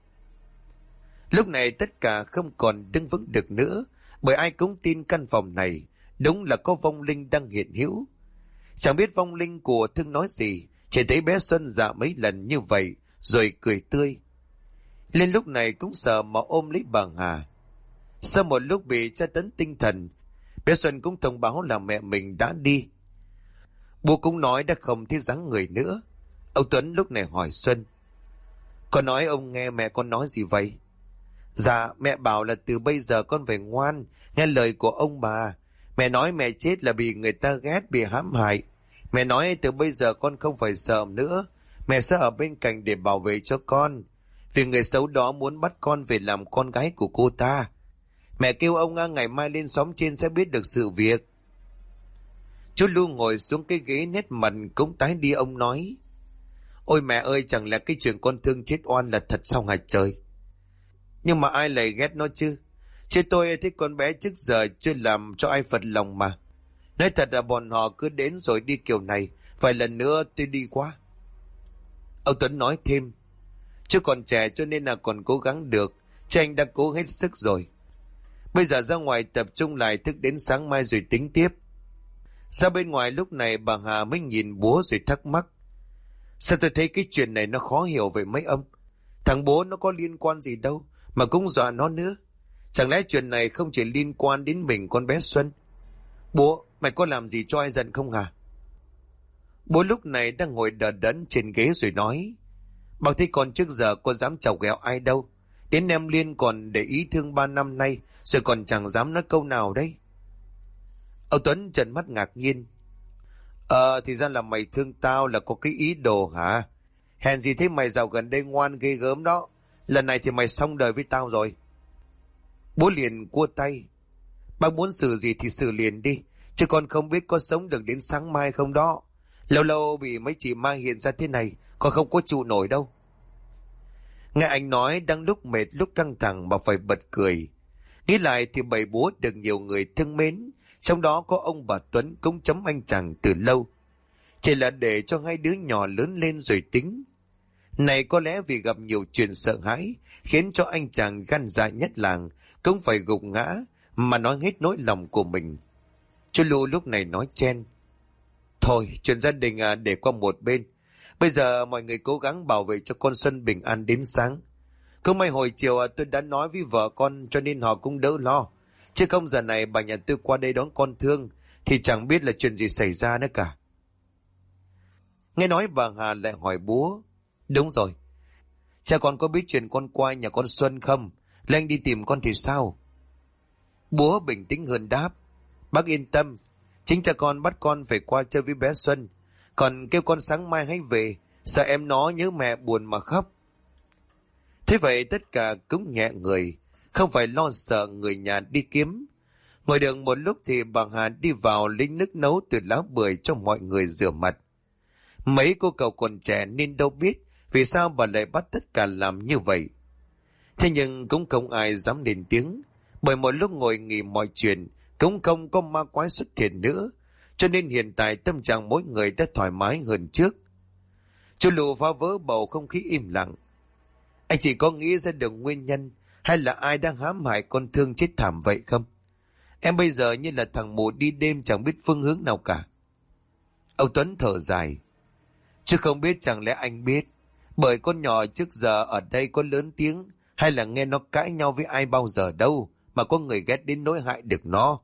Lúc này tất cả không còn đứng vững được nữa, bởi ai cũng tin căn phòng này đúng là có vong linh đang hiện hữu. Chẳng biết vong linh của Thương nói gì, chỉ thấy bé Xuân dạ mấy lần như vậy rồi cười tươi. Lên lúc này cũng sợ mà ôm lấy bà Hà. Sau một lúc bị tra tấn tinh thần, bé Xuân cũng thông báo là mẹ mình đã đi. Bố cũng nói đã không thấy dáng người nữa. Ông Tuấn lúc này hỏi Xuân: Con nói ông nghe mẹ con nói gì vậy? Dạ mẹ bảo là từ bây giờ con phải ngoan, nghe lời của ông bà. Mẹ nói mẹ chết là bị người ta ghét, bị hãm hại. Mẹ nói từ bây giờ con không phải sợ nữa. Mẹ sẽ ở bên cạnh để bảo vệ cho con. Vì người xấu đó muốn bắt con về làm con gái của cô ta. Mẹ kêu ông ngày mai lên xóm trên sẽ biết được sự việc. Chú Lu ngồi xuống cái ghế, nét mặt cũng tái đi. Ông nói: Ôi mẹ ơi, chẳng lẽ cái chuyện con thương chết oan là thật sao hả trời? Nhưng mà ai lại ghét nó chứ? Chứ tôi thấy con bé trước giờ chưa làm cho ai phật lòng mà. Nói thật là bọn họ cứ đến rồi đi kiểu này. Vài lần nữa tôi đi qua. Ông Tuấn nói thêm: Chứ còn trẻ cho nên là còn cố gắng được. Chứ anh đã cố hết sức rồi. Bây giờ ra ngoài tập trung lại, thức đến sáng mai rồi tính tiếp. Ra bên ngoài lúc này bà Hà mới nhìn bố rồi thắc mắc: Sao tôi thấy cái chuyện này nó khó hiểu vậy mấy ông? Thằng bố nó có liên quan gì đâu mà cũng dọa nó nữa. Chẳng lẽ chuyện này không chỉ liên quan đến mình con bé Xuân? Bố, mày có làm gì cho ai giận không hả? Bố lúc này đang ngồi đờ đẫn trên ghế rồi nói: Bác thấy con trước giờ có dám chọc ghẹo ai đâu. Đến em Liên còn để ý thương 3 năm nay rồi còn chẳng dám nói câu nào đấy. Ông Tuấn trợn mắt ngạc nhiên: Thì ra là mày thương tao là có cái ý đồ hả? Hèn gì thấy mày dạo gần đây ngoan ghê gớm đó. Lần này thì mày xong đời với tao rồi. Bố liền cua tay: Bác muốn xử gì thì xử liền đi. Chứ con không biết có sống được đến sáng mai không đó. Lâu lâu bị mấy chị ma hiện ra thế này, con không có trụ nổi đâu. Nghe anh nói đang lúc mệt lúc căng thẳng mà phải bật cười. Nghĩ lại thì bầy bố được nhiều người thương mến. Trong đó có ông bà Tuấn cũng chấm anh chàng từ lâu. Chỉ là để cho hai đứa nhỏ lớn lên rồi tính. Này có lẽ vì gặp nhiều chuyện sợ hãi khiến cho anh chàng gan dạ nhất làng cũng phải gục ngã mà nói hết nỗi lòng của mình. Chú Lu lúc này nói chen: Thôi chuyện gia đình để qua một bên. Bây giờ mọi người cố gắng bảo vệ cho con Xuân bình an đến sáng. Không may hồi chiều tôi đã nói với vợ con cho nên họ cũng đỡ lo. Chứ không giờ này bà nhà tôi qua đây đón con thương thì chẳng biết là chuyện gì xảy ra nữa cả. Nghe nói bà Hà lại hỏi bố: Đúng rồi, cha con có biết chuyện con qua nhà con Xuân không? Là anh đi tìm con thì sao? Bố bình tĩnh hơn đáp: Bác yên tâm, chính cha con bắt con phải qua chơi với bé Xuân. Còn kêu con sáng mai hãy về, sợ em nó nhớ mẹ buồn mà khóc. Thế vậy tất cả cũng nhẹ người, không phải lo sợ người nhà đi kiếm. Ngồi được một lúc thì bà Hà đi vào lấy nước nấu từ lá bưởi cho mọi người rửa mặt. Mấy cô cậu còn trẻ nên đâu biết vì sao bà lại bắt tất cả làm như vậy. Thế nhưng cũng không ai dám lên tiếng, bởi một lúc ngồi nghỉ mọi chuyện cũng không có ma quái xuất hiện nữa, cho nên hiện tại tâm trạng mỗi người đã thoải mái hơn trước. Chú Lù phá vỡ bầu không khí im lặng: Anh chỉ có nghĩ ra được nguyên nhân hay là ai đang hãm hại con thương chết thảm vậy không? Em bây giờ như là thằng mù đi đêm chẳng biết phương hướng nào cả. Ông Tuấn thở dài: Chứ không biết chẳng lẽ anh biết, bởi con nhỏ trước giờ ở đây có lớn tiếng hay là nghe nó cãi nhau với ai bao giờ đâu mà có người ghét đến nỗi hại được nó.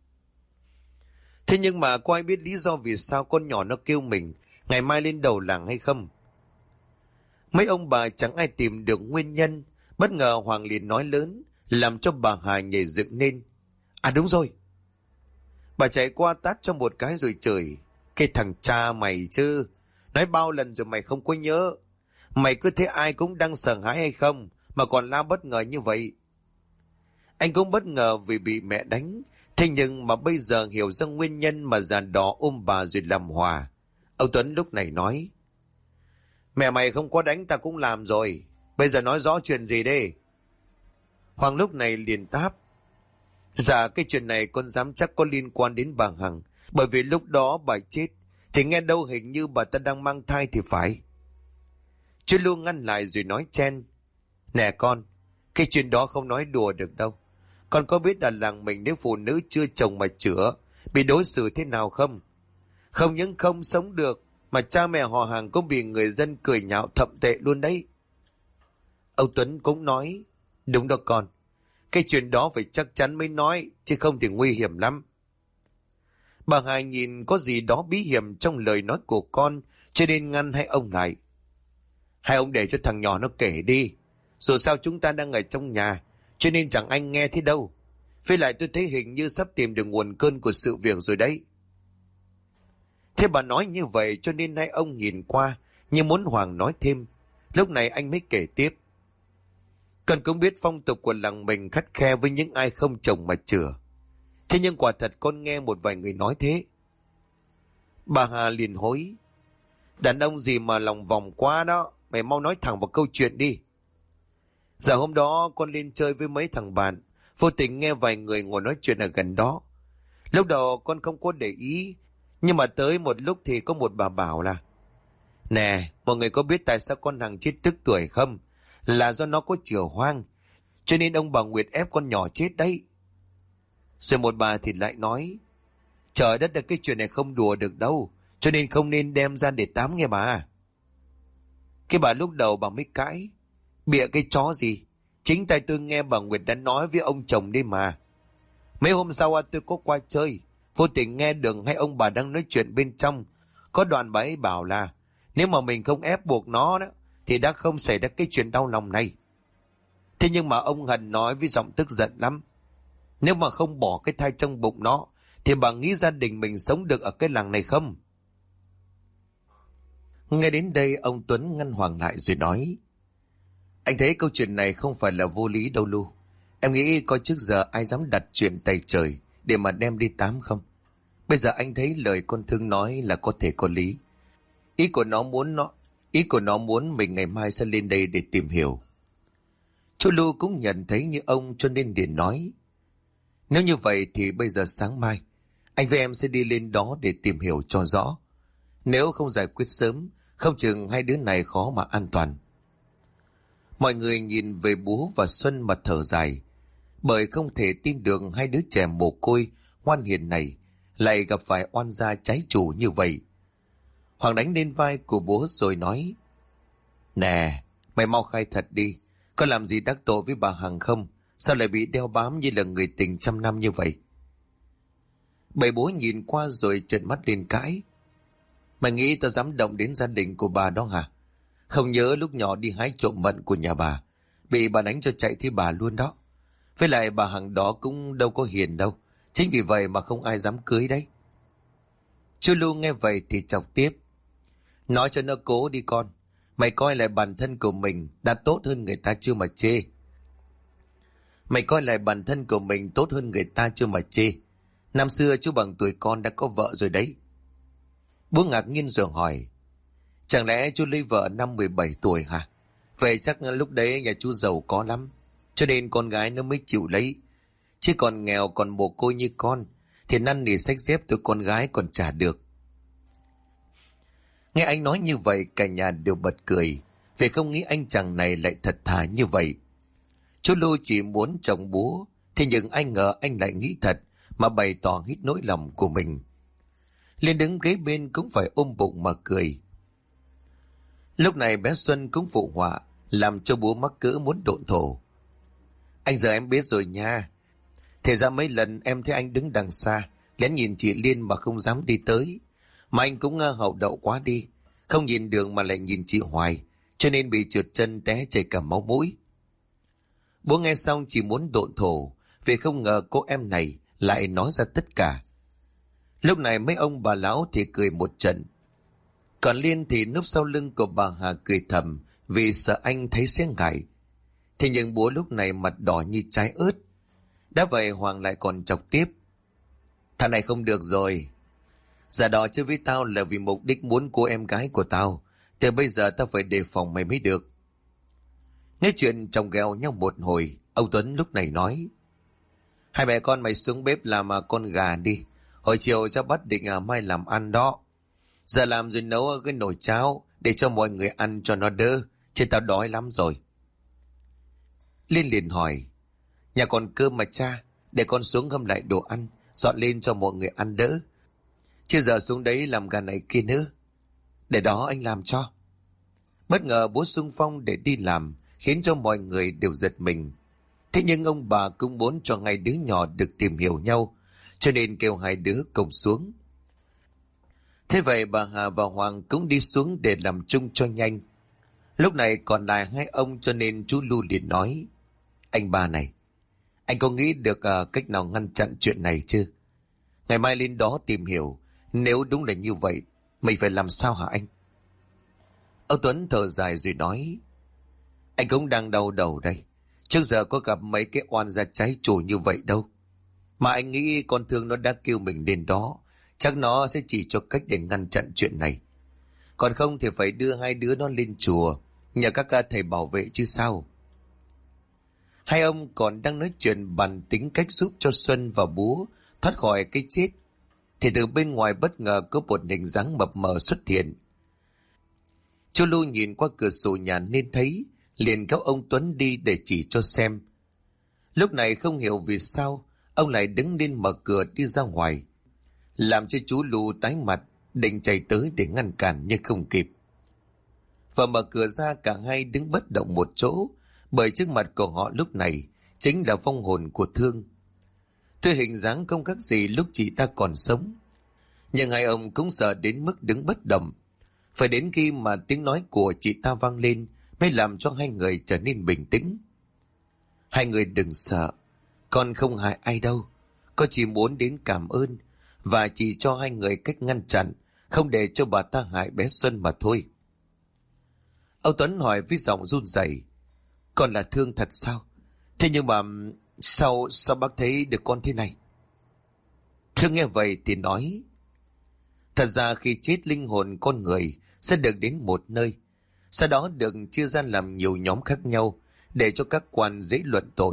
Thế nhưng mà có ai biết lý do vì sao con nhỏ nó kêu mình ngày mai lên đầu làng hay không? Mấy ông bà chẳng ai tìm được nguyên nhân. Bất ngờ Hoàng liền nói lớn, làm cho bà Hà nhảy dựng lên: À đúng rồi! Bà chạy qua tát cho một cái rồi chửi: Cái thằng cha mày chứ! Nói bao lần rồi mày không có nhớ. Mày cứ thấy ai cũng đang sợ hãi hay không mà còn la bất ngờ như vậy. Anh cũng bất ngờ vì bị mẹ đánh. Thế nhưng mà bây giờ hiểu ra nguyên nhân mà già đỏ ôm bà rồi làm hòa. Ông Tuấn lúc này nói: Mẹ mày không có đánh ta cũng làm rồi. Bây giờ nói rõ chuyện gì đi? Hoàng lúc này liền đáp: Dạ cái chuyện này con dám chắc có liên quan đến bà Hằng. Bởi vì lúc đó bà chết thì nghe đâu hình như bà ta đang mang thai thì phải. Chú Lu ngăn lại rồi nói chen: Nè con, cái chuyện đó không nói đùa được đâu. Con có biết là làng mình nếu phụ nữ chưa chồng mà chữa bị đối xử thế nào không? Không những không sống được mà cha mẹ họ hàng cũng bị người dân cười nhạo thậm tệ luôn đấy. Ông Tuấn cũng nói: Đúng đó con, cái chuyện đó phải chắc chắn mới nói, chứ không thì nguy hiểm lắm. Bà Hai nhìn có gì đó bí hiểm trong lời nói của con, cho nên ngăn hai ông lại. Hai ông để cho thằng nhỏ nó kể đi. Dù sao chúng ta đang ở trong nhà, cho nên chẳng anh nghe thế đâu. Với lại tôi thấy hình như sắp tìm được nguồn cơn của sự việc rồi đấy. Thế bà nói như vậy cho nên nay ông nhìn qua như muốn Hoàng nói thêm. Lúc này anh mới kể tiếp. Con cũng biết phong tục của làng mình khắt khe với những ai không chồng mà chừa. Thế nhưng quả thật con nghe một vài người nói thế. Bà Hà liền hối. Đàn ông gì mà lòng vòng quá đó. Mày mau nói thẳng vào câu chuyện đi. Dạ hôm đó con lên chơi với mấy thằng bạn. Vô tình nghe vài người ngồi nói chuyện ở gần đó. Lúc đầu con không có để ý. Nhưng mà tới một lúc thì có một bà bảo là: Nè, mọi người có biết tại sao con Hằng chết tức tuổi không? Là do nó có chửa hoang. Cho nên ông bà Nguyệt ép con nhỏ chết đấy. Rồi một bà thì lại nói: Trời đất ơi, cái chuyện này không đùa được đâu. Cho nên không nên đem ra để tám nghe bà. Cái bà lúc đầu bà mới cãi: Bịa cái chó gì? Chính tay tôi nghe bà Nguyệt đã nói với ông chồng đi mà. Mấy hôm sau tôi có qua chơi. Vô tình nghe được hai ông bà đang nói chuyện bên trong. Có đoạn bà ấy bảo là nếu mà mình không ép buộc nó đó thì đã không xảy ra cái chuyện đau lòng này. Thế nhưng mà ông Hần nói với giọng tức giận lắm. Nếu mà không bỏ cái thai trong bụng nó thì bà nghĩ gia đình mình sống được ở cái làng này không? Nghe đến đây ông Tuấn ngăn Hoàng lại rồi nói: Anh thấy câu chuyện này không phải là vô lý đâu Lu. Em nghĩ coi trước giờ ai dám đặt chuyện tày trời để mà đem đi tám không? Bây giờ anh thấy lời con Thương nói là có thể có lý. Ý của nó muốn mình ngày mai sẽ lên đây để tìm hiểu. Chú Lu cũng nhận thấy như ông cho nên liền nói: Nếu như vậy thì bây giờ sáng mai anh với em sẽ đi lên đó để tìm hiểu cho rõ. Nếu không giải quyết sớm, không chừng hai đứa này khó mà an toàn. Mọi người nhìn về Bố và Xuân mà thở dài, bởi không thể tin được hai đứa trẻ mồ côi ngoan hiền này lại gặp phải oan gia trái chủ như vậy. Hoàng đánh lên vai của Bố rồi nói: Nè, mày mau khai thật đi. Có làm gì đắc tội với bà Hằng không? Sao lại bị đeo bám như là người tình trăm năm như vậy? Bảy Bố nhìn qua rồi trợn mắt lên cãi: Mày nghĩ tao dám động đến gia đình của bà đó hả? Không nhớ lúc nhỏ đi hái trộm mận của nhà bà, bị bà đánh cho chạy thi bà luôn đó. Với lại bà Hằng đó cũng đâu có hiền đâu. Chính vì vậy mà không ai dám cưới đấy. Chú Lu nghe vậy thì chọc tiếp: Nói cho nó cố đi con. Mày coi lại bản thân của mình đã tốt hơn người ta chưa mà chê. Năm xưa chú bằng tuổi con đã có vợ rồi đấy. Bố ngạc nhiên rồi hỏi: Chẳng lẽ chú lấy vợ năm 17 tuổi hả? Vậy chắc lúc đấy nhà chú giàu có lắm, cho nên con gái nó mới chịu lấy. Chứ còn nghèo còn mồ côi như con thì năn nỉ xách dép từ con gái còn trả được. Nghe anh nói như vậy cả nhà đều bật cười, vì không nghĩ anh chàng này lại thật thà như vậy. Chú Lu chỉ muốn chồng Bố, thế nhưng ai ngờ anh lại nghĩ thật mà bày tỏ hết nỗi lòng của mình. Liên đứng kế bên cũng phải ôm bụng mà cười. Lúc này bé Xuân cũng phụ họa, làm cho Bố mắc cỡ muốn độn thổ. Anh giờ em biết rồi nha. Thế ra mấy lần em thấy anh đứng đằng xa, lén nhìn chị Liên mà không dám đi tới. Mà anh cũng hậu đậu quá đi, không nhìn đường mà lại nhìn chị hoài, cho nên bị trượt chân té chảy cả máu mũi. Bố nghe xong chỉ muốn độn thổ, vì không ngờ cô em này lại nói ra tất cả. Lúc này mấy ông bà lão thì cười một trận. Còn Liên thì núp sau lưng của bà Hà cười thầm vì sợ anh thấy sẽ ngại. Thế nhưng Bố lúc này mặt đỏ như trái ớt. Đã vậy Hoàng lại còn chọc tiếp: Thằng này không được rồi. Giả đò chơi với tao là vì mục đích muốn cô em gái của tao. Từ bây giờ tao phải đề phòng mày mới được. Nói chuyện chồng ghẹo nhau một hồi, ông Tuấn lúc này nói: Hai mẹ con mày xuống bếp làm con gà đi. Hồi chiều cháu bắt định mai làm ăn đó. Giờ làm rồi nấu cái nồi cháo để cho mọi người ăn cho nó đỡ, chứ tao đói lắm rồi. Liên liền hỏi: Nhà còn cơm mà cha, để con xuống hâm lại đồ ăn, dọn lên cho mọi người ăn đỡ. Chứ giờ xuống đấy làm gà này kia nữa. Để đó anh làm cho. Bất ngờ Bố xung phong để đi làm, khiến cho mọi người đều giật mình. Thế nhưng ông bà cũng muốn cho hai đứa nhỏ được tìm hiểu nhau, cho nên kêu hai đứa cùng xuống. Thế vậy bà Hà và Hoàng cũng đi xuống để làm chung cho nhanh. Lúc này còn lại hai ông cho nên chú Lu liền nói: Anh ba này, Anh có nghĩ được cách nào ngăn chặn chuyện này chứ? Ngày mai lên đó tìm hiểu. Nếu đúng là như vậy, mình phải làm sao hả anh? Ông Tuấn thở dài rồi nói. Anh cũng đang đau đầu đây. Trước giờ có gặp mấy cái oan gia trái chủ như vậy đâu. Mà anh nghĩ con thương nó đã kêu mình đến đó. Chắc nó sẽ chỉ cho cách để ngăn chặn chuyện này. Còn không thì phải đưa hai đứa nó lên chùa, nhờ các thầy bảo vệ chứ sao. Hai ông còn đang nói chuyện bàn tính cách giúp cho Xuân và Búa thoát khỏi cái chết, thì từ bên ngoài bất ngờ có một hình dáng mập mờ xuất hiện. Chú Lu nhìn qua cửa sổ nhà nên thấy, liền kéo ông Tuấn đi để chỉ cho xem. Lúc này không hiểu vì sao ông lại đứng lên mở cửa đi ra ngoài, làm cho chú Lu tái mặt, định chạy tới để ngăn cản nhưng không kịp. Và mở cửa ra, cả hai đứng bất động một chỗ, bởi trước mặt của họ lúc này chính là vong hồn của Thương. Tuy hình dáng không khác gì lúc chị ta còn sống, nhưng hai ông cũng sợ đến mức đứng bất động. Phải đến khi mà tiếng nói của chị ta vang lên mới làm cho hai người trở nên bình tĩnh. Hai người đừng sợ, con không hại ai đâu. Con chỉ muốn đến cảm ơn và chỉ cho hai người cách ngăn chặn, không để cho bà ta hại bé Xuân mà thôi. Ông Tuấn hỏi với giọng run rẩy, con là Thương thật sao? Thế nhưng mà sao bác thấy được con thế này? Thương nghe vậy thì nói, thật ra khi chết, linh hồn con người sẽ được đến một nơi, sau đó được chia ra làm nhiều nhóm khác nhau để cho các quan dễ luận tội.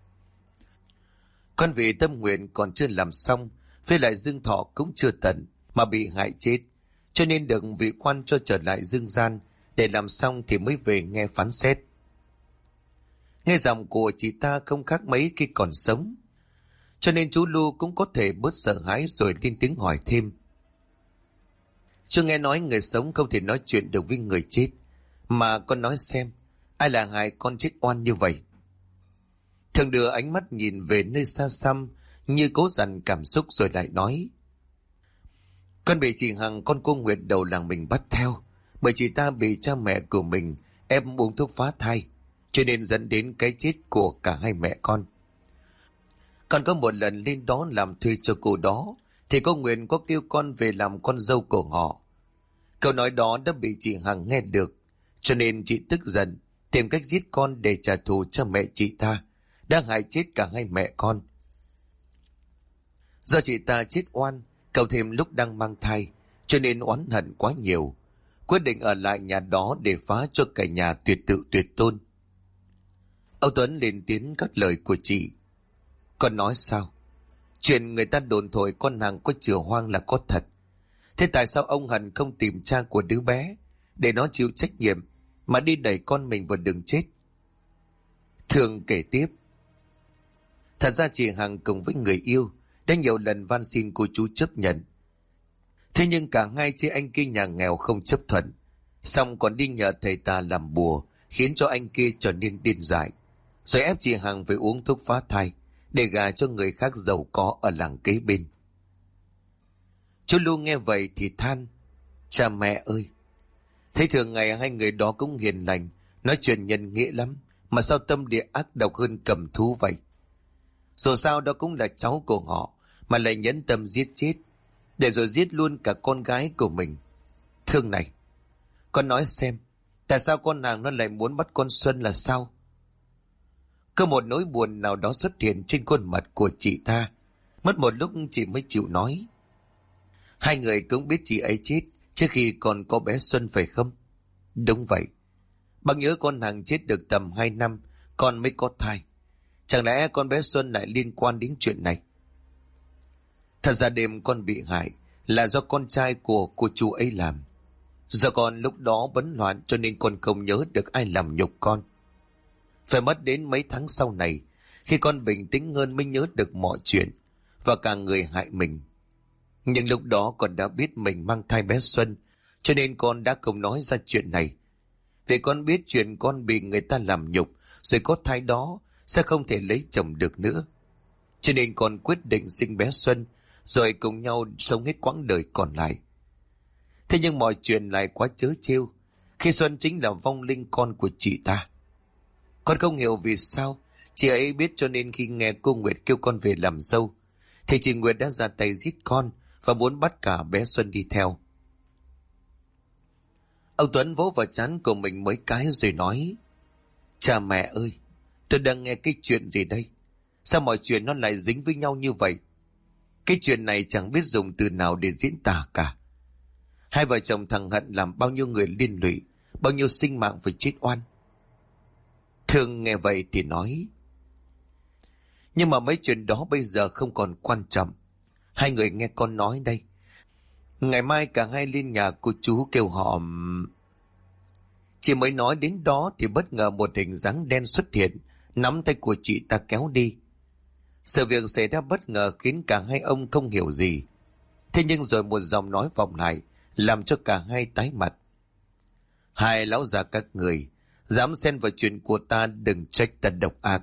Con vì tâm nguyện còn chưa làm xong, với lại dương thọ cũng chưa tận mà bị hại chết, cho nên được vị quan cho trở lại dương gian để làm xong thì mới về nghe phán xét. Nghe giọng của chị ta không khác mấy khi còn sống, cho nên chú Lu cũng có thể bớt sợ hãi rồi lên tiếng hỏi thêm. Chưa nghe nói người sống không thể nói chuyện được với người chết, mà con nói xem, ai là hại con chết oan như vậy? Thường đưa ánh mắt nhìn về nơi xa xăm, như cố dằn cảm xúc rồi lại nói, con bị chị Hằng, con cô Nguyệt đầu làng mình bắt theo, bởi chị ta bị cha mẹ của mình ép uống thuốc phá thai, cho nên dẫn đến cái chết của cả hai mẹ con. Con có một lần lên đó làm thuê cho cô đó, thì cô Nguyệt có kêu con về làm con dâu của họ. Câu nói đó đã bị chị Hằng nghe được, cho nên chị tức giận, tìm cách giết con để trả thù cho mẹ chị ta, đã hại chết cả hai mẹ con. Do chị ta chết oan, cậu thêm lúc đang mang thai, cho nên oán hận quá nhiều, quyết định ở lại nhà đó để phá cho cả nhà tuyệt tự tuyệt tôn. Ông Tuấn lên tiếng cắt lời của chị. Con nói sao? Chuyện người ta đồn thổi con Hằng có chữa hoang là có thật. Thế tại sao ông Hận không tìm cha của đứa bé để nó chịu trách nhiệm, mà đi đẩy con mình vào đường chết? Thường kể tiếp, thật ra chị Hằng cùng với người yêu đã nhiều lần van xin cô chú chấp nhận. Thế nhưng cả hai chị anh kia nhà nghèo không chấp thuận, xong còn đi nhờ thầy tà làm bùa, khiến cho anh kia trở nên điên dại, rồi ép chị Hằng phải uống thuốc phá thai để gả cho người khác giàu có ở làng kế bên. Chú Lu nghe vậy thì than, cha mẹ ơi, thấy thường ngày hai người đó cũng hiền lành, nói chuyện nhân nghĩa lắm, mà sao tâm địa ác độc hơn cầm thú vậy? Dù sao đó cũng là cháu của họ, mà lại nhẫn tâm giết chết, để rồi giết luôn cả con gái của mình. Thương này, con nói xem, tại sao con nàng nó lại muốn bắt con Xuân là sao? Có một nỗi buồn nào đó xuất hiện trên khuôn mặt của chị ta, mất một lúc chị mới chịu nói. Hai người cũng biết chị ấy chết trước khi còn có bé Xuân phải không? Đúng vậy. Bác nhớ con Hằng chết được tầm 2 năm, con mới có thai. Chẳng lẽ con bé Xuân lại liên quan đến chuyện này? Thật ra đêm con bị hại là do con trai của cô chú ấy làm. Do con lúc đó bấn loạn cho nên con không nhớ được ai làm nhục con. Phải mất đến mấy tháng sau này, khi con bình tĩnh hơn mới nhớ được mọi chuyện và cả người hại mình. Nhưng lúc đó con đã biết mình mang thai bé Xuân, cho nên con đã không nói ra chuyện này. Vì con biết chuyện con bị người ta làm nhục rồi có thai đó sẽ không thể lấy chồng được nữa. Cho nên con quyết định sinh bé Xuân, rồi cùng nhau sống hết quãng đời còn lại. Thế nhưng mọi chuyện lại quá trớ trêu, khi Xuân chính là vong linh con của chị ta. Con không hiểu vì sao Chị ấy biết cho nên khi nghe cô Nguyệt kêu con về làm dâu, thì chị Nguyệt đã ra tay giết con và muốn bắt cả bé Xuân đi theo. Ông Tuấn vỗ vào trán của mình mấy cái rồi nói: Cha mẹ ơi, tôi đang nghe cái chuyện gì đây? Sao mọi chuyện nó lại dính với nhau như vậy? Cái chuyện này chẳng biết dùng từ nào để diễn tả cả. Hai vợ chồng thằng Hận làm bao nhiêu người liên lụy, bao nhiêu sinh mạng phải chết oan. Thương nghe vậy thì nói: Nhưng mà mấy chuyện đó bây giờ không còn quan trọng. Hai người nghe con nói đây. Ngày mai cả hai lên nhà cô chú kêu họ... Chỉ mới nói đến đó thì bất ngờ một hình dáng đen xuất hiện, nắm tay của chị ta kéo đi. Sự việc xảy ra bất ngờ khiến cả hai ông không hiểu gì. Thế nhưng rồi một giọng nói vọng lại, làm cho cả hai tái mặt. Hai lão già các người, dám xen vào chuyện của ta, đừng trách ta độc ác.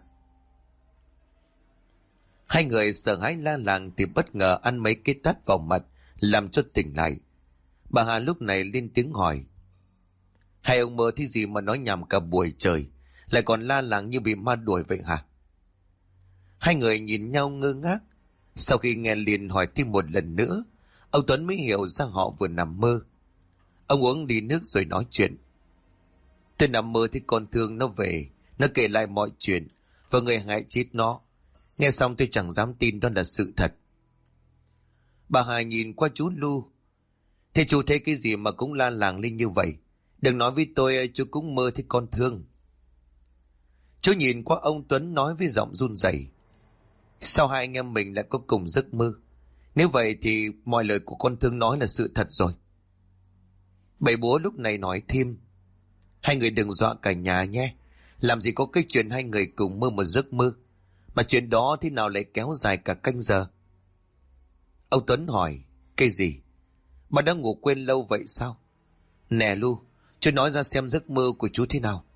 Hai người sợ hãi la làng thì bất ngờ ăn mấy cái tát vào mặt, làm cho tỉnh lại. Bà Hà lúc này lên tiếng hỏi: Hai ông mơ thấy gì mà nói nhảm cả buổi trời, lại còn la làng như bị ma đuổi vậy hả? Hai người nhìn nhau ngơ ngác. Sau khi nghe liền hỏi thêm một lần nữa, ông Tuấn mới hiểu ra họ vừa nằm mơ. Ông uống đi nước rồi nói chuyện: Tôi nằm mơ thấy con Thương nó về, nó kể lại mọi chuyện và người hại chết nó. Nghe xong tôi chẳng dám tin đó là sự thật. Bà Hà nhìn qua chú Lu: Thế chú thấy cái gì mà cũng la làng lên như vậy? Đừng nói với tôi chú cũng mơ thấy con Thương. Chú nhìn qua ông Tuấn nói với giọng run rẩy: Sao hai anh em mình lại có cùng giấc mơ? Nếu vậy thì mọi lời của con Thương nói là sự thật rồi. Bảy búa lúc này nói thêm: Hai người đừng dọa cả nhà nhé. Làm gì có cái chuyện hai người cùng mơ một giấc mơ, mà chuyện đó thế nào lại kéo dài cả canh giờ? Ông Tuấn hỏi: Cái gì? Bà đã ngủ quên lâu vậy sao? Nè Lu, chú nói ra xem giấc mơ của chú thế nào.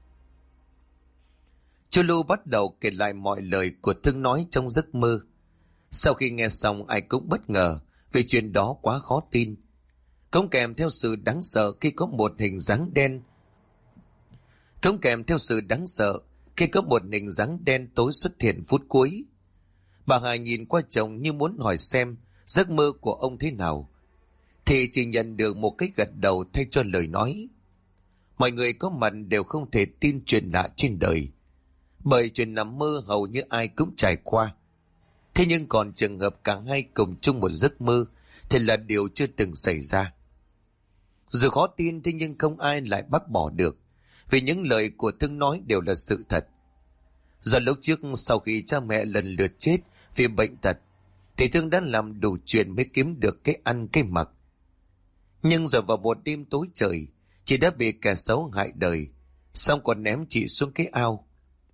Chú Lu bắt đầu kể lại mọi lời của Thương nói trong giấc mơ. Sau khi nghe xong ai cũng bất ngờ vì chuyện đó quá khó tin. Cũng kèm theo sự đáng sợ khi có một hình dáng đen. Tối xuất hiện phút cuối. Bà Hà nhìn qua chồng như muốn hỏi xem giấc mơ của ông thế nào, thì chỉ nhận được một cái gật đầu thay cho lời nói. Mọi người có mặt đều không thể tin chuyện lạ trên đời, bởi chuyện nằm mơ hầu như ai cũng trải qua. Thế nhưng còn trường hợp cả hai cùng chung một giấc mơ thì là điều chưa từng xảy ra. Dù khó tin thế nhưng không ai lại bác bỏ được, vì những lời của Thương nói đều là sự thật. Do lúc trước sau khi cha mẹ lần lượt chết vì bệnh tật, thì Thương đã làm đủ chuyện mới kiếm được cái ăn cái mặc. Nhưng rồi vào một đêm tối trời, chị đã bị kẻ xấu hại đời, xong còn ném chị xuống cái ao.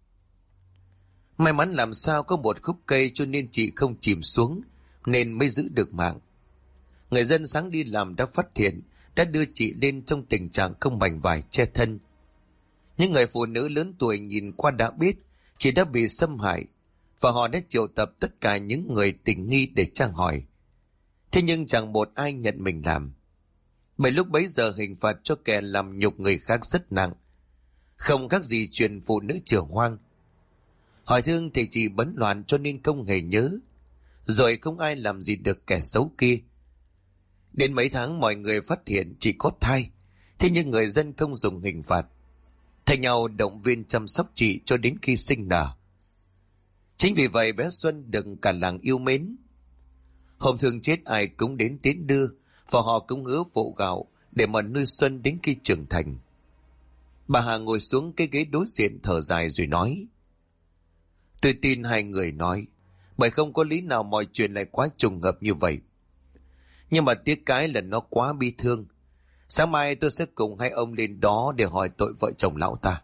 May mắn làm sao có một khúc cây cho nên chị không chìm xuống, nên mới giữ được mạng. Người dân sáng đi làm đã phát hiện, đã đưa chị lên trong tình trạng không mảnh vải che thân. Những người phụ nữ lớn tuổi nhìn qua đã biết chị đã bị xâm hại, và họ đã triệu tập tất cả những người tình nghi để tra hỏi. Thế nhưng chẳng một ai nhận mình làm. Bởi lúc bấy giờ hình phạt cho kẻ làm nhục người khác rất nặng, không khác gì chuyện phụ nữ chửa hoang. Hỏi Thương thì chị bấn loạn cho nên không hề nhớ, rồi không ai làm gì được kẻ xấu kia. Đến mấy tháng mọi người phát hiện chị có thai, thế nhưng người dân không dùng hình phạt, thay nhau động viên chăm sóc chị cho đến khi sinh nở. Chính vì vậy bé Xuân được cả làng yêu mến. Hôm Thương chết ai cũng đến tiễn đưa, và họ cũng hứa phụ gạo để mà nuôi Xuân đến khi trưởng thành. Bà Hà ngồi xuống cái ghế đối diện thở dài rồi nói: Tôi tin hai người nói, bởi không có lý nào mọi chuyện lại quá trùng hợp như vậy. Nhưng mà tiếc cái là nó quá bi thương. Sáng mai tôi sẽ cùng hai ông lên đó để hỏi tội vợ chồng lão ta.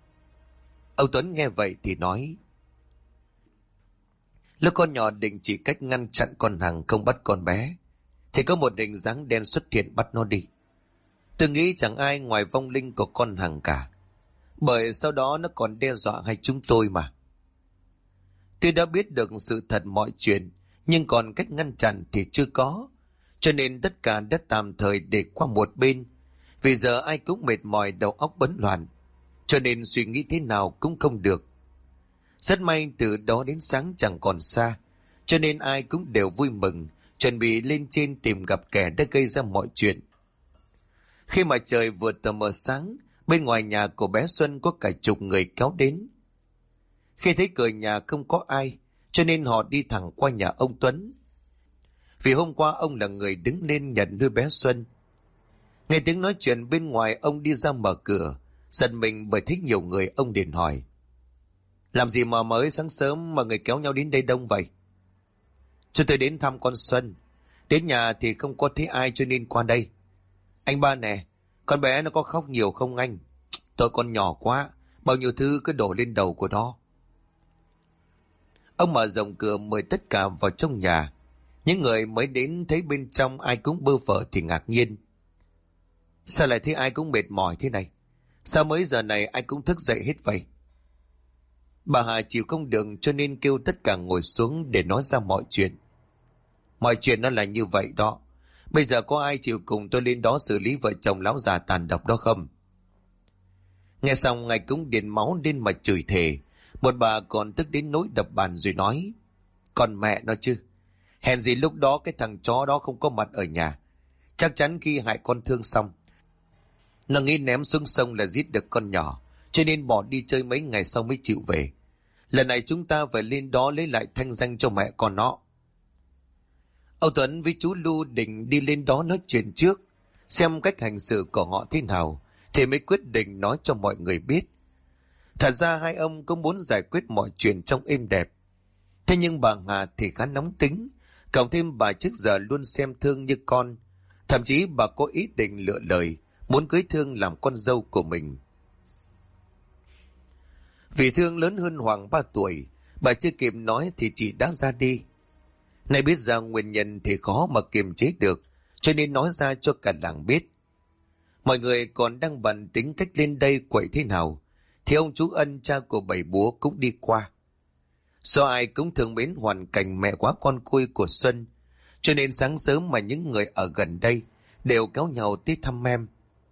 Ông Tuấn nghe vậy thì nói: Lúc con nhỏ định chỉ cách ngăn chặn con Hằng không bắt con bé, thì có một hình dáng đen xuất hiện bắt nó đi. Tôi nghĩ chẳng ai ngoài vong linh của con Hằng cả, bởi sau đó nó còn đe dọa hai chúng tôi mà. Tôi đã biết được sự thật mọi chuyện, nhưng còn cách ngăn chặn thì chưa có, cho nên tất cả đã tạm thời để qua một bên. Vì giờ ai cũng mệt mỏi, đầu óc bấn loạn, cho nên suy nghĩ thế nào cũng không được. Rất may từ đó đến sáng chẳng còn xa, cho nên ai cũng đều vui mừng, chuẩn bị lên trên tìm gặp kẻ đã gây ra mọi chuyện. Khi mà trời vừa tờ mờ sáng, bên ngoài nhà của bé Xuân có cả chục người kéo đến. Khi thấy cửa nhà không có ai, cho nên họ đi thẳng qua nhà ông Tuấn. Vì hôm qua ông là người đứng lên nhận nuôi bé Xuân. Nghe tiếng nói chuyện bên ngoài, ông đi ra mở cửa, giật mình bởi thấy nhiều người. Ông liền hỏi: làm gì mà mới sáng sớm mà người kéo nhau đến đây đông vậy? Cho tôi đến thăm con Xuân. Đến nhà thì không có thấy ai cho nên qua đây. Anh ba nè, con bé nó có khóc nhiều không anh? Tôi còn nhỏ quá, bao nhiêu thứ cứ đổ lên đầu của nó. Ông mở rộng cửa mời tất cả vào trong nhà. Những người mới đến thấy bên trong ai cũng bơ phờ thì ngạc nhiên. Sao lại thấy ai cũng mệt mỏi thế này? Sao mới giờ này ai cũng thức dậy hết vậy? Bà Hà chịu không được cho nên kêu tất cả ngồi xuống để nói ra mọi chuyện. Mọi chuyện nó là như vậy đó. Bây giờ có ai chịu cùng tôi lên đó xử lý vợ chồng lão già tàn độc đó không? Nghe xong ngài cũng điền máu lên mà chửi thề. Một bà còn tức đến nỗi đập bàn rồi nói: còn mẹ nó chứ, hèn gì lúc đó cái thằng chó đó không có mặt ở nhà. Chắc chắn khi hại con Thương xong, nó nghĩ ném xuống sông là giết được con nhỏ, cho nên bỏ đi chơi mấy ngày sau mới chịu về. Lần này chúng ta phải lên đó lấy lại thanh danh cho mẹ con nó. Âu Tuấn với chú Lu định đi lên đó nói chuyện trước, xem cách hành xử của họ thế nào, thì mới quyết định nói cho mọi người biết. Thật ra hai ông cũng muốn giải quyết mọi chuyện trong êm đẹp. Thế nhưng bà Hà thì khá nóng tính, cộng thêm bà trước giờ luôn xem Thương như con. Thậm chí bà có ý định lựa lời, muốn cưới Thương làm con dâu của mình. Vì Thương lớn hơn Hoàng 3 tuổi, bà chưa kịp nói thì chị đã ra đi. Nay biết ra nguyên nhân thì khó mà kiềm chế được, cho nên nói ra cho cả làng biết. Mọi người còn đang bận tính cách lên đây quậy thế nào, thì ông chú Ân, cha của bảy búa, cũng đi qua. Do ai cũng thường mến hoàn cảnh mẹ quá con côi của Xuân, cho nên sáng sớm mà những người ở gần đây đều kéo nhau tới thăm em.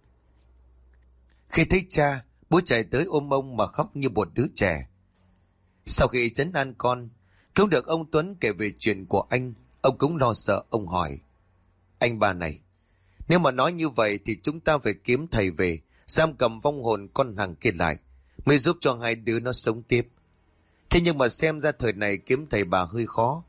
Khi thấy cha, bố chạy tới ôm ông mà khóc như một đứa trẻ. Sau khi trấn an con, cũng được ông Tuấn kể về chuyện của anh, ông cũng lo sợ. Ông hỏi: anh bà này, nếu mà nói như vậy thì chúng ta phải kiếm thầy về, giam cầm vong hồn con hàng kia lại, mới giúp cho hai đứa nó sống tiếp. Thế nhưng mà xem ra thời này kiếm thầy bà hơi khó.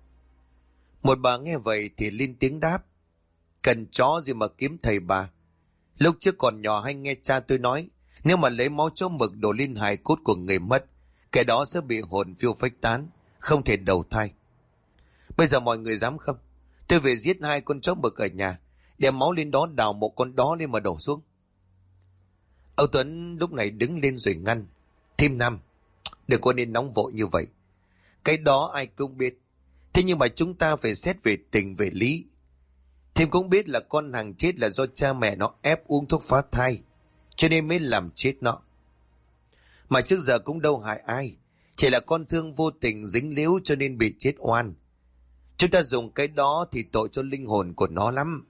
Một bà nghe vậy thì lên tiếng đáp: cần chó gì mà kiếm thầy bà. Lúc trước còn nhỏ hay nghe cha tôi nói, nếu mà lấy máu chó mực đổ lên hài cốt của người mất, kẻ đó sẽ bị hồn phiêu phách tán, không thể đầu thai. Bây giờ mọi người dám không? Tôi về giết 2 con chó mực ở nhà, đem máu lên đó đào một con đó lên mà đổ xuống. Âu Tuấn lúc này đứng lên rồi ngăn: Thím Năm, đừng có nên nóng vội như vậy. Cái đó ai cũng biết, thế nhưng mà chúng ta phải xét về tình về lý. Thím cũng biết là con hàng chết là do cha mẹ nó ép uống thuốc phá thai, cho nên mới làm chết nó. Mà trước giờ cũng đâu hại ai, chỉ là con Thương vô tình dính líu cho nên bị chết oan. Chúng ta dùng cái đó thì tội cho linh hồn của nó lắm.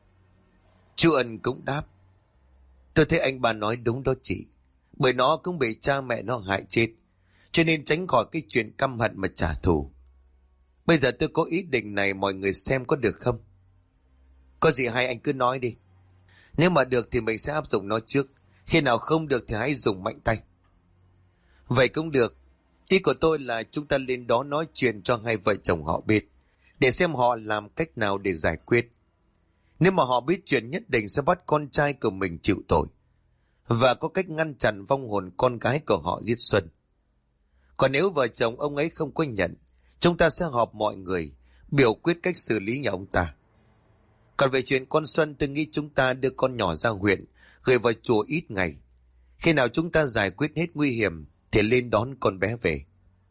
Chú Ân cũng đáp: tôi thấy anh bà nói đúng đó chị, bởi nó cũng bị cha mẹ nó hại chết, cho nên tránh khỏi cái chuyện căm hận mà trả thù. Bây giờ tôi có ý định này, mọi người xem có được không? Có gì hay anh cứ nói đi. Nếu mà được thì mình sẽ áp dụng nó trước, khi nào không được thì hãy dùng mạnh tay. Vậy cũng được. Ý của tôi là chúng ta lên đó nói chuyện cho hai vợ chồng họ biết, để xem họ làm cách nào để giải quyết. Nếu mà họ biết chuyện, nhất định sẽ bắt con trai của mình chịu tội, và có cách ngăn chặn vong hồn con gái của họ giết Xuân. Còn nếu vợ chồng ông ấy không có nhận, chúng ta sẽ họp mọi người, biểu quyết cách xử lý nhà ông ta. Còn về chuyện con Xuân, tôi nghĩ chúng ta đưa con nhỏ ra huyện, gửi vào chùa ít ngày. Khi nào chúng ta giải quyết hết nguy hiểm thì lên đón con bé về.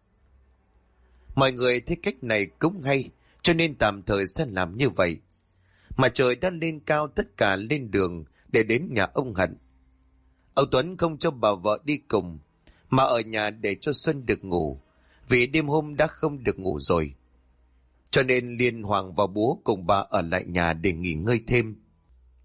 Mọi người thấy cách này cũng hay, cho nên tạm thời sẽ làm như vậy. Mà trời đã lên cao, tất cả lên đường để đến nhà ông Hận. Ông Tuấn không cho bà vợ đi cùng, mà ở nhà để cho Xuân được ngủ, vì đêm hôm đã không được ngủ rồi. Cho nên Liên, Hoàng và bố cùng bà ở lại nhà để nghỉ ngơi thêm.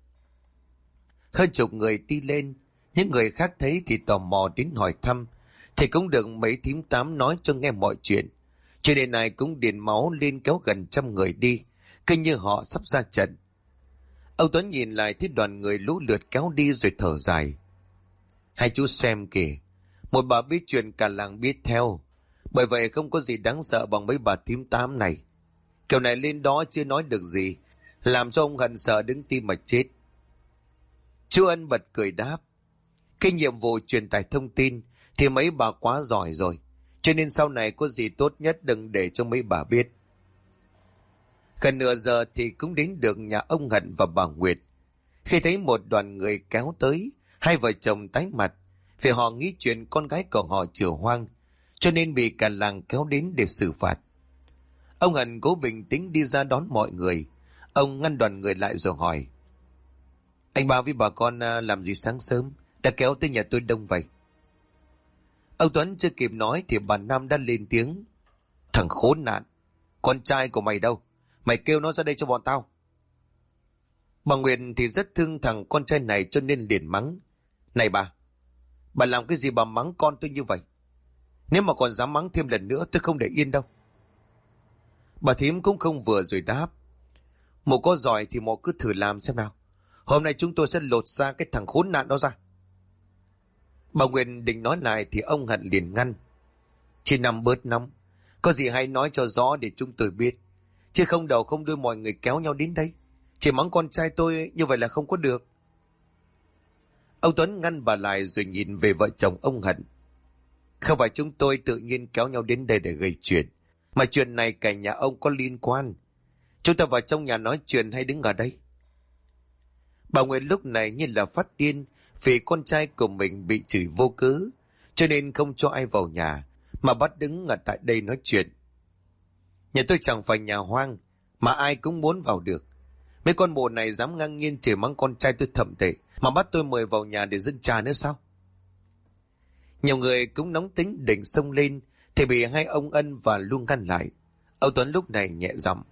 Hơn chục người đi lên, những người khác thấy thì tò mò đến hỏi thăm, thì cũng được mấy thím tám nói cho nghe mọi chuyện. Cho nên này cũng điền máu lên kéo gần 100 người đi, cứ như họ sắp ra trận. Ông Tuấn nhìn lại thấy đoàn người lũ lượt kéo đi rồi thở dài. Hai chú xem kìa, một bà biết chuyện cả làng biết theo. Bởi vậy không có gì đáng sợ bằng mấy bà thím tám này. Kiểu này lên đó chưa nói được gì, làm cho ông Hận sợ đứng tim mà chết. Chú Ân bật cười đáp. Cái nhiệm vụ truyền tải thông tin thì mấy bà quá giỏi rồi. Cho nên sau này có gì tốt nhất đừng để cho mấy bà biết. Gần nửa giờ thì cũng đến được nhà ông Hận và bà Nguyệt. Khi thấy một đoàn người kéo tới, hai vợ chồng tái mặt, vì họ nghĩ chuyện con gái của họ chữa hoang, cho nên bị cả làng kéo đến để xử phạt. Ông Hận cố bình tĩnh đi ra đón mọi người. Ông ngăn đoàn người lại rồi hỏi. Anh bà với bà con làm gì sáng sớm, đã kéo tới nhà tôi đông vậy? Ông Tuấn chưa kịp nói thì bà Nam đã lên tiếng. Thằng khốn nạn, con trai của mày đâu? Mày kêu nó ra đây cho bọn tao. Bà Nguyệt thì rất thương thằng con trai này cho nên liền mắng. Này bà làm cái gì bà mắng con tôi như vậy? Nếu mà còn dám mắng thêm lần nữa tôi không để yên đâu. Bà thím cũng không vừa rồi đáp. Mụ có giỏi thì mụ cứ thử làm xem nào. Hôm nay chúng tôi sẽ lột ra cái thằng khốn nạn đó ra. Bà Nguyệt định nói lại thì ông Hận liền ngăn. Chị nằm bớt nóng, có gì hay nói cho rõ để chúng tôi biết. Chứ không đầu không đuôi mọi người kéo nhau đến đây. Chỉ mắng con trai tôi như vậy là không có được. Ông Tuấn ngăn bà lại rồi nhìn về vợ chồng ông Hận. Không phải chúng tôi tự nhiên kéo nhau đến đây để gây chuyện, mà chuyện này cả nhà ông có liên quan. Chúng ta vào trong nhà nói chuyện hay đứng ở đây? Bà Nguyệt lúc này như là phát điên vì con trai của mình bị chửi vô cớ, cho nên không cho ai vào nhà mà bắt đứng ở tại đây nói chuyện. Nhà tôi chẳng phải nhà hoang mà ai cũng muốn vào được. Mấy con mụ này dám ngang nhiên chửi mắng con trai tôi thậm tệ mà bắt tôi mời vào nhà để dân trà nữa sao? Nhiều người cũng nóng tính định xông lên thì bị hai ông Ân và Luông ngăn lại. Ông Tuấn lúc này nhẹ giọng.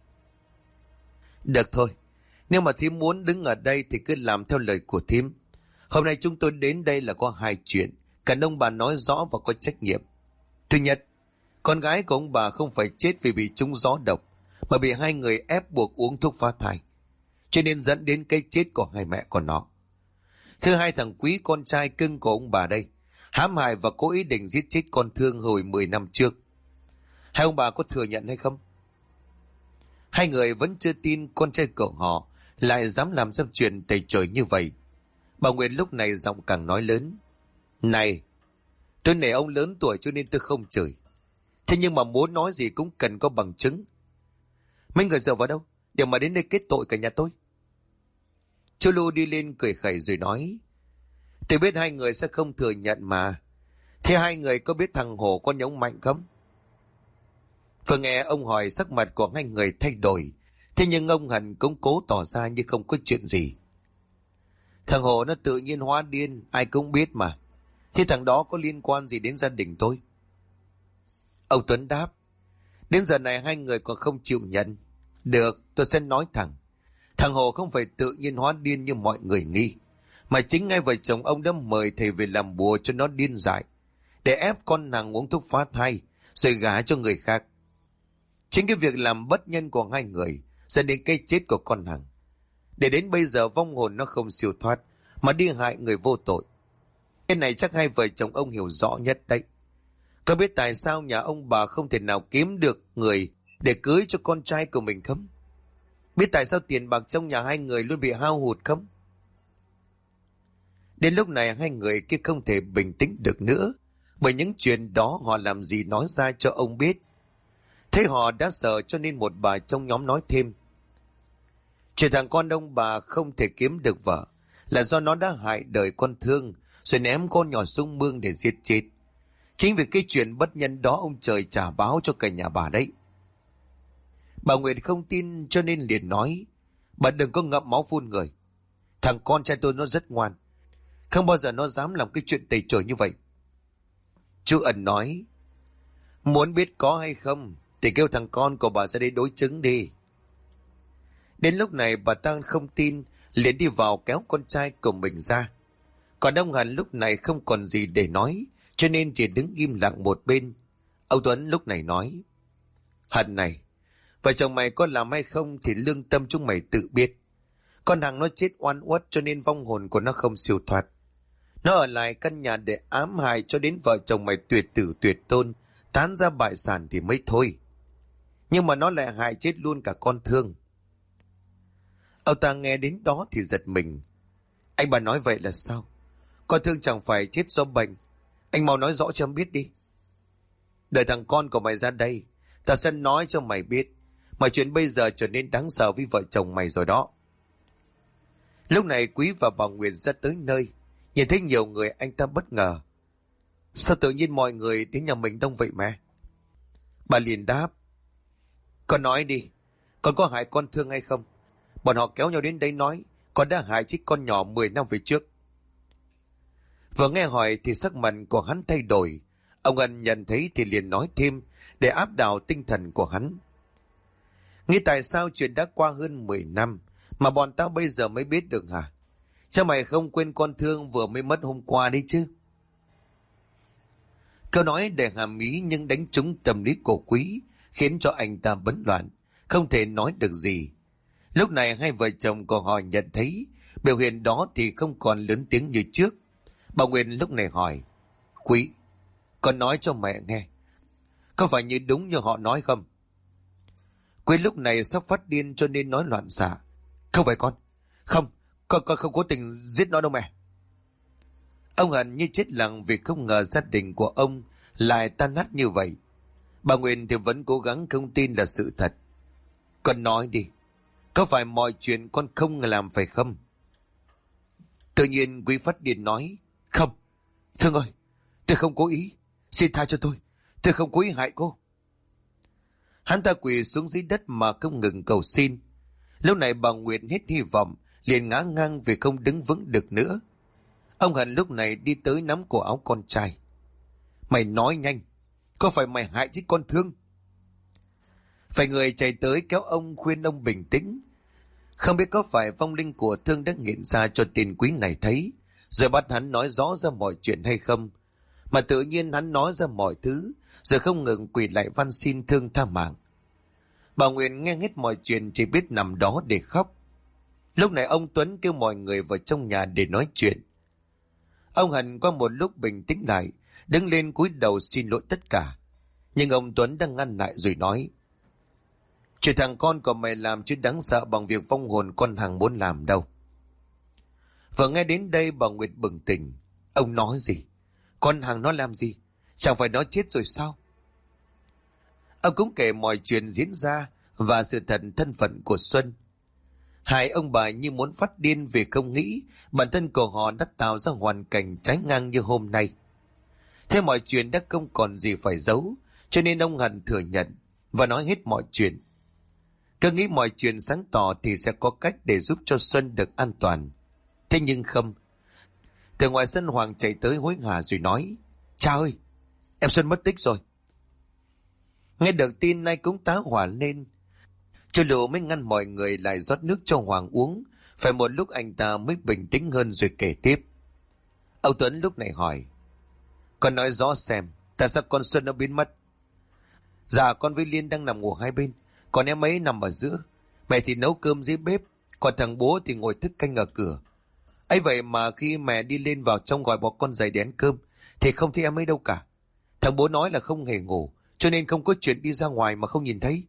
Được thôi, nếu mà thím muốn đứng ở đây thì cứ làm theo lời của thím. Hôm nay chúng tôi đến đây là có hai chuyện, cả ông bà nói rõ và có trách nhiệm. Thứ nhất, con gái của ông bà không phải chết vì bị trúng gió độc, mà bị hai người ép buộc uống thuốc phá thai, cho nên dẫn đến cái chết của hai mẹ con nó. Thứ hai, thằng Quý con trai cưng của ông bà đây hãm hại và cố ý định giết chết con Thương hồi 10 năm trước. Hai ông bà có thừa nhận hay không? Hai người vẫn chưa tin con trai của họ lại dám làm ra chuyện tày trời như vậy. Bà Nguyệt lúc này giọng càng nói lớn. Này, tôi nể ông lớn tuổi cho nên tôi không chửi. Thế nhưng mà muốn nói gì cũng cần có bằng chứng. Mấy người dựa vào đâu để mà đến đây kết tội cả nhà tôi? Chú Lu đi lên cười khẩy rồi nói. Tôi biết hai người sẽ không thừa nhận mà. Thế hai người có biết thằng Hổ con nhà ông Mạnh không? Vừa nghe ông hỏi sắc mặt của hai người thay đổi. Thế nhưng ông Hận cũng cố tỏ ra như không có chuyện gì. Thằng Hổ nó tự nhiên hóa điên, ai cũng biết mà. Thế thằng đó có liên quan gì đến gia đình tôi? Ông Tuấn đáp. Đến giờ này hai người còn không chịu nhận. Được, tôi sẽ nói thẳng. Thằng Hồ không phải tự nhiên hóa điên như mọi người nghi, mà chính ngay vợ chồng ông đã mời thầy về làm bùa cho nó điên dại, để ép con nàng uống thuốc phá thai, rồi gả cho người khác. Chính cái việc làm bất nhân của hai người dẫn đến cái chết của con nàng. Để đến bây giờ vong hồn nó không siêu thoát, mà đi hại người vô tội. Cái này chắc hai vợ chồng ông hiểu rõ nhất đấy. Có biết tại sao nhà ông bà không thể nào kiếm được người để cưới cho con trai của mình không? Biết tại sao tiền bạc trong nhà hai người luôn bị hao hụt không? Đến lúc này hai người kia không thể bình tĩnh được nữa, bởi những chuyện đó họ làm gì nói ra cho ông biết. Thế họ đã sợ cho nên một bà trong nhóm nói thêm. Chuyện thằng con ông bà không thể kiếm được vợ là do nó đã hại đời con Thương, rồi ném con nhỏ xuống mương để giết chết. Chính vì cái chuyện bất nhân đó ông trời trả báo cho cả nhà bà đấy. Bà Nguyệt không tin cho nên liền nói. Bà đừng có ngậm máu phun người. Thằng con trai tôi nó rất ngoan, không bao giờ nó dám làm cái chuyện tày trời như vậy. Chú Ẩn nói. Muốn biết có hay không thì kêu thằng con của bà ra đây đối chứng đi. Đến lúc này bà ta không tin, liền đi vào kéo con trai của mình ra. Còn ông Hận lúc này không còn gì để nói, cho nên chỉ đứng im lặng một bên. Ông Tuấn lúc này nói: Hận này, vợ chồng mày có làm hay không thì lương tâm chúng mày tự biết. Con Hằng nó chết oan uất cho nên vong hồn của nó không siêu thoát. Nó ở lại căn nhà để ám hại cho đến vợ chồng mày tuyệt tử tuyệt tôn, tán ra bại sản thì mới thôi. Nhưng mà nó lại hại chết luôn cả con Thương. Ông ta nghe đến đó thì giật mình. Anh bà nói vậy là sao? Con Thương chẳng phải chết do bệnh. Anh mau nói rõ cho em biết đi. Đợi thằng con của mày ra đây, ta sẽ nói cho mày biết. Mọi chuyện bây giờ trở nên đáng sợ với vợ chồng mày rồi đó. Lúc này Quý và bà Nguyệt ra tới nơi. Nhìn thấy nhiều người, anh ta bất ngờ. Sao tự nhiên mọi người đến nhà mình đông vậy mẹ? Bà liền đáp: Con nói đi, con có hại con Thương hay không? Bọn họ kéo nhau đến đây nói con đã hại chết con nhỏ 10 năm về trước. Vừa nghe hỏi thì sắc mặt của hắn thay đổi. Ông Ân nhận thấy thì liền nói thêm để áp đảo tinh thần của hắn. Nghĩ tại sao chuyện đã qua hơn 10 năm mà bọn tao bây giờ mới biết được hả? Chắc mày không quên con Thương vừa mới mất hôm qua đấy chứ? Câu nói để hàm ý nhưng đánh trúng tâm lý của Quý, khiến cho anh ta bấn loạn, không thể nói được gì. Lúc này hai vợ chồng của họ nhận thấy biểu hiện đó thì không còn lớn tiếng như trước. Bà Nguyên lúc này hỏi: Quý, con nói cho mẹ nghe, có phải như đúng như họ nói không? Quý lúc này sắp phát điên cho nên nói loạn xạ: Không phải con, con không cố tình giết nó đâu mẹ. Ông hận như chết lặng vì không ngờ gia đình của ông lại tan nát như vậy. Bà Nguyên thì vẫn cố gắng không tin là sự thật. Con nói đi, có phải mọi chuyện con không làm phải không? Tự nhiên Quý phát điên nói: Không, Thương ơi, tôi không cố ý, xin tha cho tôi không cố ý hại cô. Hắn ta quỳ xuống dưới đất mà không ngừng cầu xin. Lúc này bà Nguyệt hết hy vọng, liền ngã ngang vì không đứng vững được nữa. Ông Hận lúc này đi tới nắm cổ áo con trai: Mày nói nhanh, có phải mày hại chết con Thương? Phải người chạy tới kéo ông, khuyên ông bình tĩnh. Không biết có phải vong linh của Thương đã nghiện ra cho tên Quý này thấy, rồi bắt hắn nói rõ ra mọi chuyện hay không. Mà tự nhiên hắn nói ra mọi thứ, rồi không ngừng quỳ lại van xin Thương tha mạng. Bà Nguyện nghe hết mọi chuyện chỉ biết nằm đó để khóc. Lúc này ông Tuấn kêu mọi người vào trong nhà để nói chuyện. Ông Hận qua một lúc bình tĩnh lại, đứng lên cúi đầu xin lỗi tất cả. Nhưng ông Tuấn đang ngăn lại rồi nói: Chuyện thằng con của mày làm chứ đáng sợ bằng việc vong hồn con Hằng muốn làm đâu. Vừa nghe đến đây bà Nguyệt bừng tỉnh. Ông nói gì? Con Hằng nó làm gì? Chẳng phải nó chết rồi sao? Ông cũng kể mọi chuyện diễn ra và sự thật thân phận của Xuân. Hai ông bà như muốn phát điên vì không nghĩ bản thân của họ đã tạo ra hoàn cảnh trái ngang như hôm nay. Thế mọi chuyện đã không còn gì phải giấu, cho nên ông Hận thừa nhận và nói hết mọi chuyện. Cứ nghĩ mọi chuyện sáng tỏ thì sẽ có cách để giúp cho Xuân được an toàn. Thế nhưng không. Từ ngoài sân Hoàng chạy tới hối hả rồi nói: Cha ơi, em Xuân mất tích rồi. Nghe được tin nay cũng tá hỏa lên. Chú Lụ mới ngăn mọi người lại rót nước cho Hoàng uống. Phải một lúc anh ta mới bình tĩnh hơn rồi kể tiếp. Ông Tuấn lúc này hỏi: Con nói rõ xem, tại sao con Xuân nó biến mất? Dạ con với Liên đang nằm ngủ hai bên, còn em ấy nằm ở giữa. Mẹ thì nấu cơm dưới bếp, còn thằng bố thì ngồi thức canh ở cửa. Ấy vậy mà khi mẹ đi lên vào trong gọi bọn con dậy để ăn cơm thì không thấy em ấy đâu cả. Thằng bố nói là không hề ngủ, cho nên không có chuyện đi ra ngoài mà không nhìn thấy.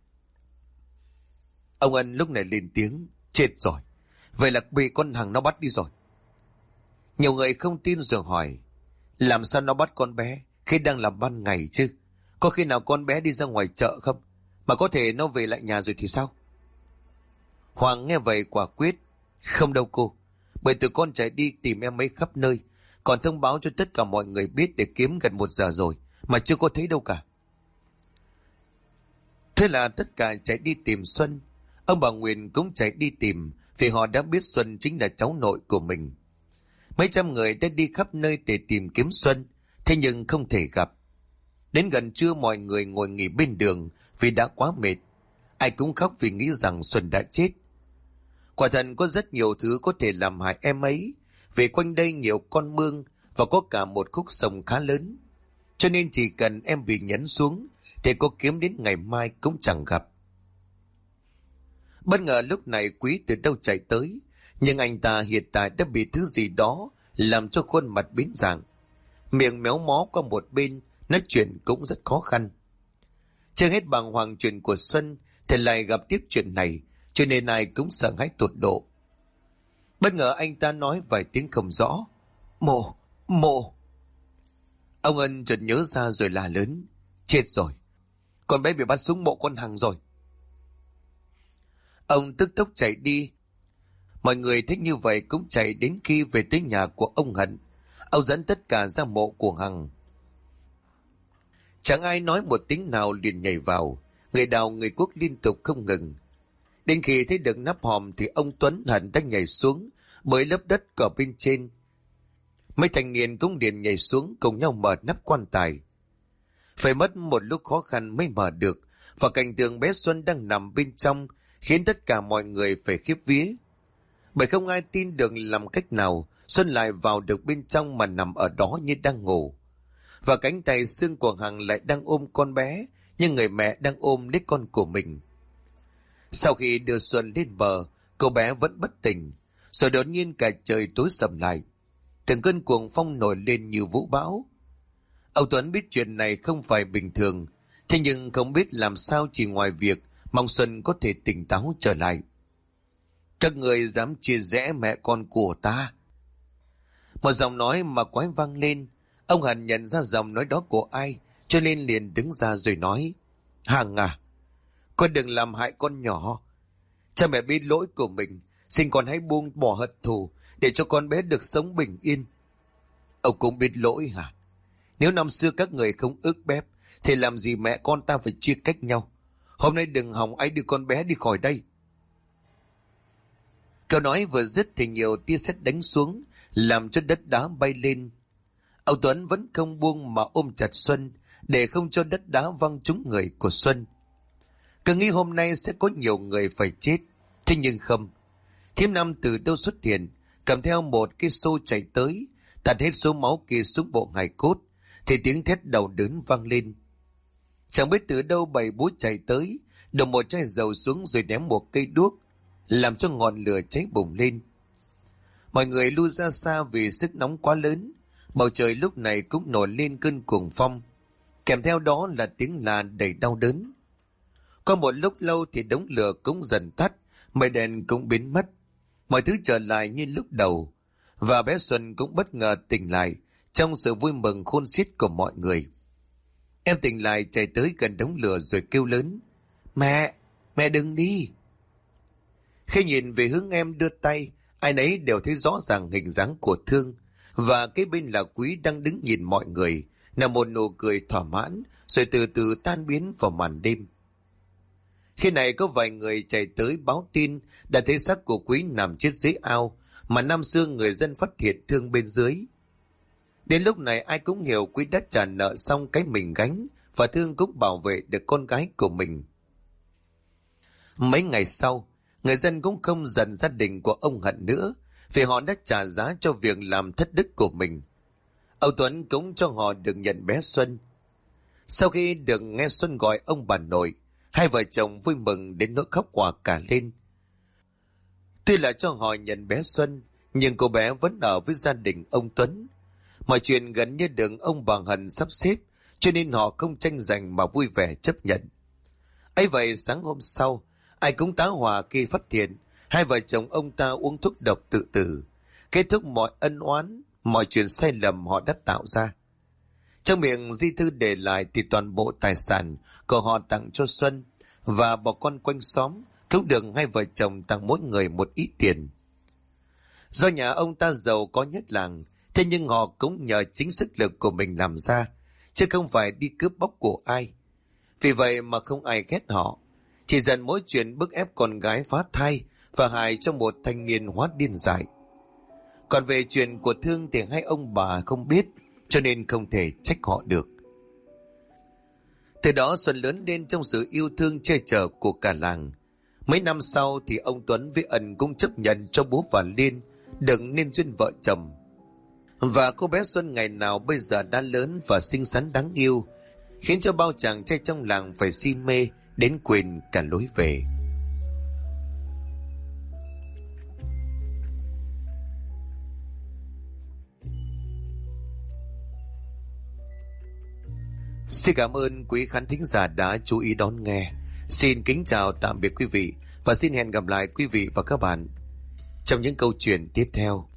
Ông Ân lúc này lên tiếng: Chết rồi, vậy là bị con Hằng nó bắt đi rồi. Nhiều người không tin rồi hỏi: Làm sao nó bắt con bé khi đang làm ban ngày chứ? Có khi nào con bé đi ra ngoài chợ không? Mà có thể nó về lại nhà rồi thì sao? Hoàng nghe vậy quả quyết: Không đâu cô, bởi tụi con chạy đi tìm em ấy khắp nơi, còn thông báo cho tất cả mọi người biết để kiếm gần 1 giờ rồi mà chưa có thấy đâu cả. Thế là tất cả chạy đi tìm Xuân. Ông bà Nguyên cũng chạy đi tìm vì họ đã biết Xuân chính là cháu nội của mình. Mấy trăm người đã đi khắp nơi để tìm kiếm Xuân, thế nhưng không thể gặp. Đến gần trưa mọi người ngồi nghỉ bên đường vì đã quá mệt. Ai cũng khóc vì nghĩ rằng Xuân đã chết. Quả thật có rất nhiều thứ có thể làm hại em ấy, vì quanh đây nhiều con mương và có cả một khúc sông khá lớn. Cho nên chỉ cần em bị nhấn xuống thì có kiếm đến ngày mai cũng chẳng gặp. Bất ngờ lúc này Quý từ đâu chạy tới, nhưng anh ta hiện tại đã bị thứ gì đó làm cho khuôn mặt biến dạng, miệng méo mó qua một bên, nói chuyện cũng rất khó khăn. Chưa hết bàng hoàng chuyện của Xuân thì lại gặp tiếp chuyện này, cho nên ai cũng sợ hãi tột độ. Bất ngờ anh ta nói vài tiếng không rõ. Mộ, mộ. Ông Ân chợt nhớ ra rồi la lớn. Chết rồi, con bé bị bắt xuống mộ con Hằng rồi. Ông tức tốc chạy đi. Mọi người thích như vậy cũng chạy đến khi về tới nhà của ông Hận. Ông dẫn tất cả ra mộ của Hằng. Chẳng ai nói một tiếng nào liền nhảy vào. Người đào người cuốc liên tục không ngừng. Đến khi thấy được nắp hòm thì ông Tuấn Hận đã nhảy xuống bới lớp đất ở bên trên. Mấy thanh niên cũng liền nhảy xuống cùng nhau mở nắp quan tài. Phải mất một lúc khó khăn mới mở được, và cảnh tượng bé Xuân đang nằm bên trong khiến tất cả mọi người phải khiếp vía. Bởi không ai tin được làm cách nào Xuân lại vào được bên trong mà nằm ở đó như đang ngủ. Và cánh tay xương của Hằng lại đang ôm con bé, nhưng người mẹ đang ôm lấy con của mình. Sau khi đưa Xuân lên bờ, cô bé vẫn bất tỉnh, rồi đột nhiên cả trời tối sầm lại. Từng cơn cuồng phong nổi lên như vũ bão. Ông Tuấn biết chuyện này không phải bình thường, thế nhưng không biết làm sao chỉ ngoài việc mong Xuân có thể tỉnh táo trở lại. Các người dám chia rẽ mẹ con của ta. Một giọng nói mà quái vang lên. Ông Hận nhận ra giọng nói đó của ai, cho nên liền đứng ra rồi nói. Hằng à, con đừng làm hại con nhỏ. Cha mẹ biết lỗi của mình, xin con hãy buông bỏ hận thù để cho con bé được sống bình yên. Ông cũng biết lỗi hả? Nếu năm xưa các người không ức bép thì làm gì mẹ con ta phải chia cách nhau. Hôm nay đừng hòng ai đưa con bé đi khỏi đây. Câu nói vừa dứt thì nhiều tia sét đánh xuống, làm cho đất đá bay lên. Ông Tuấn vẫn không buông mà ôm chặt Xuân để không cho đất đá văng trúng người của Xuân. Cứ nghĩ hôm nay sẽ có nhiều người phải chết, thế nhưng không. Thiêm Năm từ đâu xuất hiện, cầm theo một cái xô chạy tới, tạt hết số máu kia xuống bộ hài cốt, thì tiếng thét đau đớn vang lên. Chẳng biết từ đâu bầy búa chạy tới, đổ một chai dầu xuống rồi ném một cây đuốc, làm cho ngọn lửa cháy bùng lên. Mọi người lui ra xa vì sức nóng quá lớn. Bầu trời lúc này cũng nổi lên cơn cuồng phong, kèm theo đó là tiếng la đầy đau đớn. Qua một lúc lâu thì đống lửa cũng dần tắt, mây đèn cũng biến mất, mọi thứ trở lại như lúc đầu, và bé Xuân cũng bất ngờ tỉnh lại trong sự vui mừng khôn xiết của mọi người. Em tỉnh lại chạy tới gần đống lửa rồi kêu lớn. Mẹ, mẹ đừng đi. Khi nhìn về hướng em đưa tay, ai nấy đều thấy rõ ràng hình dáng của Thương, và kế bên là Quý đang đứng nhìn mọi người, là một nụ cười thỏa mãn, rồi từ từ tan biến vào màn đêm. Khi này có vài người chạy tới báo tin đã thấy xác của Quý nằm chết dưới ao, mà năm xưa người dân phát hiện Thương bên dưới. Đến lúc này ai cũng hiểu Quý đã trả nợ xong cái mình gánh, và Thương cũng bảo vệ được con gái của mình. Mấy ngày sau, người dân cũng không giận gia đình của ông Hận nữa, vì họ đã trả giá cho việc làm thất đức của mình. Ông Tuấn cũng cho họ được nhận bé Xuân. Sau khi được nghe Xuân gọi ông bà nội, hai vợ chồng vui mừng đến nỗi khóc òa cả lên. Tuy là cho họ nhận bé Xuân, nhưng cô bé vẫn ở với gia đình ông Tuấn. Mọi chuyện gần như được ông bà Hận sắp xếp, cho nên họ không tranh giành mà vui vẻ chấp nhận. Ấy vậy sáng hôm sau, ai cũng tá hỏa khi phát hiện hai vợ chồng ông ta uống thuốc độc tự tử, kết thúc mọi ân oán, mọi chuyện sai lầm họ đã tạo ra. Trong miệng di thư để lại thì toàn bộ tài sản của họ tặng cho Xuân, và bà con quanh xóm cũng được hai vợ chồng tặng mỗi người một ít tiền. Do nhà ông ta giàu có nhất làng, thế nhưng họ cũng nhờ chính sức lực của mình làm ra, chứ không phải đi cướp bóc của ai. Vì vậy mà không ai ghét họ, chỉ dần mỗi chuyện bức ép con gái phá thai và hại cho một thanh niên hóa điên dại. Còn về chuyện của Thương thì hai ông bà không biết, cho nên không thể trách họ được. Từ đó Xuân lớn lên trong sự yêu thương che chở của cả làng. Mấy năm sau thì ông Tuấn với Ân cũng chấp nhận cho bố và Liên được nên duyên vợ chồng. Và cô bé Xuân ngày nào bây giờ đã lớn và xinh xắn đáng yêu, khiến cho bao chàng trai trong làng phải si mê đến quên cả lối về. Xin cảm ơn quý khán thính giả đã chú ý đón nghe. Xin kính chào tạm biệt quý vị và xin hẹn gặp lại quý vị và các bạn trong những câu chuyện tiếp theo.